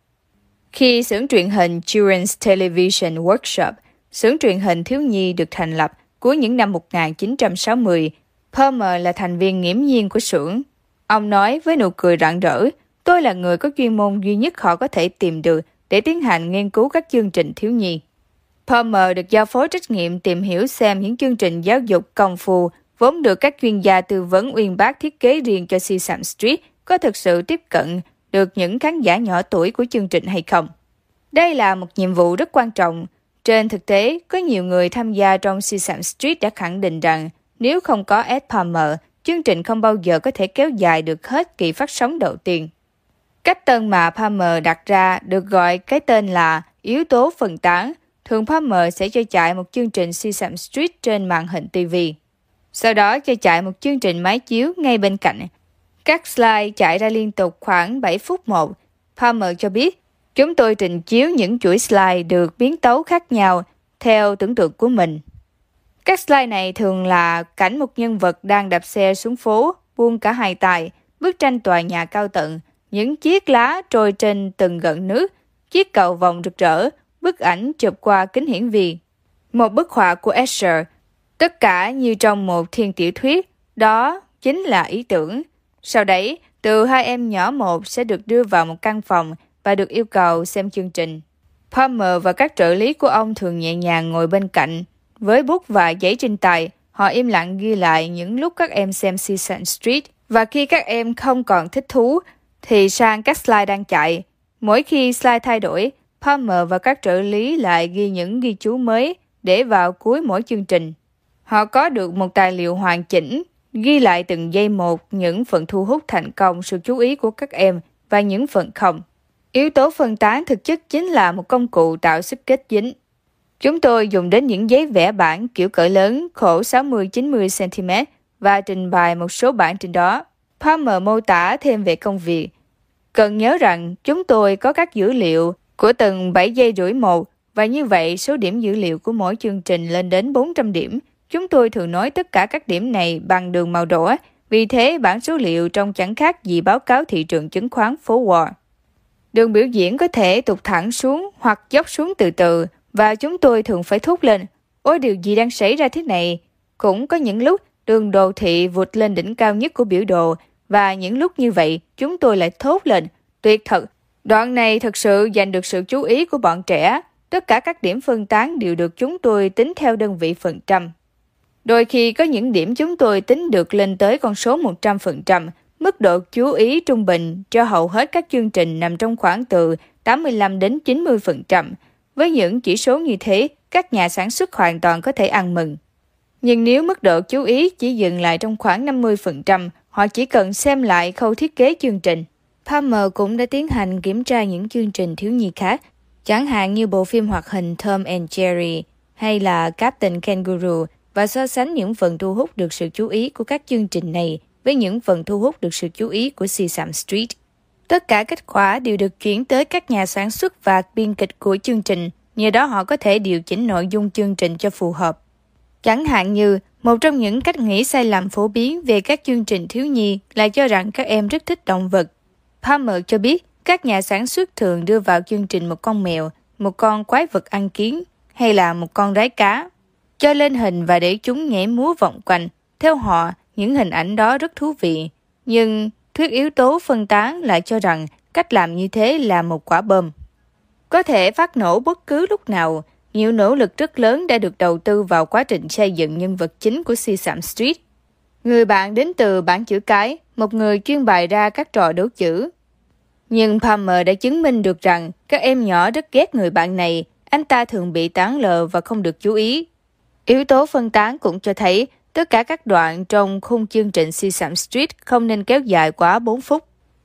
Khi xưởng truyền hình Children's Television Workshop, xưởng truyền hình thiếu nhi được thành lập cuối những năm một nghìn chín trăm sáu mươi, Palmer là thành viên nghiễm nhiên của xưởng. Ông nói với nụ cười rạng rỡ, tôi là người có chuyên môn duy nhất họ có thể tìm được để tiến hành nghiên cứu các chương trình thiếu nhi. Palmer được giao phó trách nhiệm tìm hiểu xem những chương trình giáo dục công phu vốn được các chuyên gia tư vấn uyên bác thiết kế riêng cho Sesame Street có thực sự tiếp cận được những khán giả nhỏ tuổi của chương trình hay không. Đây là một nhiệm vụ rất quan trọng. Trên thực tế, có nhiều người tham gia trong Sesame Street đã khẳng định rằng nếu không có Ed Palmer, chương trình không bao giờ có thể kéo dài được hết kỳ phát sóng đầu tiên. Cách tân mà Palmer đặt ra được gọi cái tên là yếu tố phân tán. Thường Palmer sẽ cho chạy một chương trình Sesame Street trên màn hình ti vi. Sau đó cho chạy một chương trình máy chiếu ngay bên cạnh. Các slide chạy ra liên tục khoảng bảy phút một. Palmer cho biết, chúng tôi trình chiếu những chuỗi slide được biến tấu khác nhau theo tưởng tượng của mình. Các slide này thường là cảnh một nhân vật đang đạp xe xuống phố, buông cả hai tay, bức tranh tòa nhà cao tầng, những chiếc lá trôi trên từng gợn nước, chiếc cầu vồng rực rỡ, bức ảnh chụp qua kính hiển vi. Một bức họa của Escher, tất cả như trong một thiên tiểu thuyết, đó chính là ý tưởng. Sau đấy, từ hai em nhỏ một sẽ được đưa vào một căn phòng và được yêu cầu xem chương trình. Palmer và các trợ lý của ông thường nhẹ nhàng ngồi bên cạnh. Với bút và giấy trên tay, họ im lặng ghi lại những lúc các em xem Sesame Street. Và khi các em không còn thích thú, thì sang các slide đang chạy. Mỗi khi slide thay đổi, Palmer và các trợ lý lại ghi những ghi chú mới để vào cuối mỗi chương trình. Họ có được một tài liệu hoàn chỉnh, ghi lại từng giây một những phần thu hút thành công sự chú ý của các em và những phần không. Yếu tố phân tán thực chất chính là một công cụ tạo sức kết dính. Chúng tôi dùng đến những giấy vẽ bản kiểu cỡ lớn khổ sáu mươi đến chín mươi xăng ti mét và trình bày một số bản trên đó. Palmer mô tả thêm về công việc. Cần nhớ rằng chúng tôi có các dữ liệu của từng bảy giây rưỡi một và như vậy số điểm dữ liệu của mỗi chương trình lên đến bốn trăm điểm. Chúng tôi thường nói tất cả các điểm này bằng đường màu đỏ, vì thế bảng số liệu trông chẳng khác gì báo cáo thị trường chứng khoán phố Wall. Đường biểu diễn có thể tụt thẳng xuống hoặc dốc xuống từ từ và chúng tôi thường phải thốt lên, ôi điều gì đang xảy ra thế này? Cũng có những lúc đường đồ thị vụt lên đỉnh cao nhất của biểu đồ và những lúc như vậy chúng tôi lại thốt lên, tuyệt thật. Đoạn này thực sự giành được sự chú ý của bọn trẻ. Tất cả các điểm phân tán đều được chúng tôi tính theo đơn vị phần trăm. Đôi khi có những điểm chúng tôi tính được lên tới con số một trăm phần trăm. Mức độ chú ý trung bình cho hầu hết các chương trình nằm trong khoảng từ tám mươi lăm đến chín mươi phần trăm. Với những chỉ số như thế, các nhà sản xuất hoàn toàn có thể ăn mừng. Nhưng nếu mức độ chú ý chỉ dừng lại trong khoảng năm mươi phần trăm, họ chỉ cần xem lại khâu thiết kế chương trình. Palmer cũng đã tiến hành kiểm tra những chương trình thiếu nhi khác, chẳng hạn như bộ phim hoạt hình Tom and Jerry hay là Captain Kangaroo, và so sánh những phần thu hút được sự chú ý của các chương trình này với những phần thu hút được sự chú ý của Sesame Street. Tất cả kết quả đều được chuyển tới các nhà sản xuất và biên kịch của chương trình, nhờ đó họ có thể điều chỉnh nội dung chương trình cho phù hợp. Chẳng hạn như, một trong những cách nghĩ sai lầm phổ biến về các chương trình thiếu nhi là cho rằng các em rất thích động vật. Palmer cho biết, các nhà sản xuất thường đưa vào chương trình một con mèo, một con quái vật ăn kiến hay là một con rái cá, cho lên hình và để chúng nhảy múa vòng quanh. Theo họ, những hình ảnh đó rất thú vị. Nhưng thuyết yếu tố phân tán lại cho rằng cách làm như thế là một quả bom. Có thể phát nổ bất cứ lúc nào. Nhiều nỗ lực rất lớn đã được đầu tư vào quá trình xây dựng nhân vật chính của Sesame Street. Người bạn đến từ bảng chữ cái, một người chuyên bày ra các trò đố chữ. Nhưng Palmer đã chứng minh được rằng các em nhỏ rất ghét người bạn này. Anh ta thường bị tán lờ và không được chú ý. Yếu tố phân tán cũng cho thấy tất cả các đoạn trong khung chương trình Sesame Street không nên kéo dài quá bốn phút.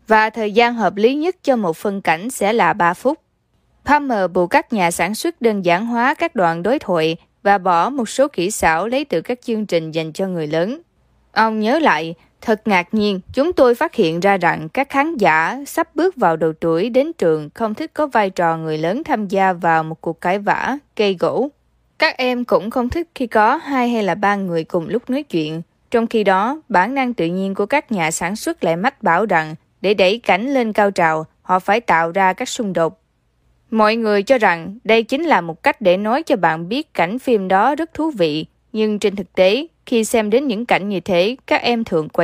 và thời gian hợp lý nhất cho một phân cảnh sẽ là ba phút. Palmer buộc các nhà sản xuất đơn giản hóa các đoạn đối thoại và bỏ một số kỹ xảo lấy từ các chương trình dành cho người lớn. Ông nhớ lại, thật ngạc nhiên, chúng tôi phát hiện ra rằng các khán giả sắp bước vào độ tuổi đến trường không thích có vai trò người lớn tham gia vào một cuộc cãi vã, gây gổ. Các em cũng không thích khi có hai hay là ba người cùng lúc nói chuyện. Trong khi đó, bản năng tự nhiên của các nhà sản xuất lại mách bảo rằng để đẩy cảnh lên cao trào, họ phải tạo ra các xung đột. Mọi người cho rằng đây chính là một cách để nói cho bạn biết cảnh phim đó rất thú vị, nhưng trên thực tế, khi xem đến những cảnh như thế, các em thường quay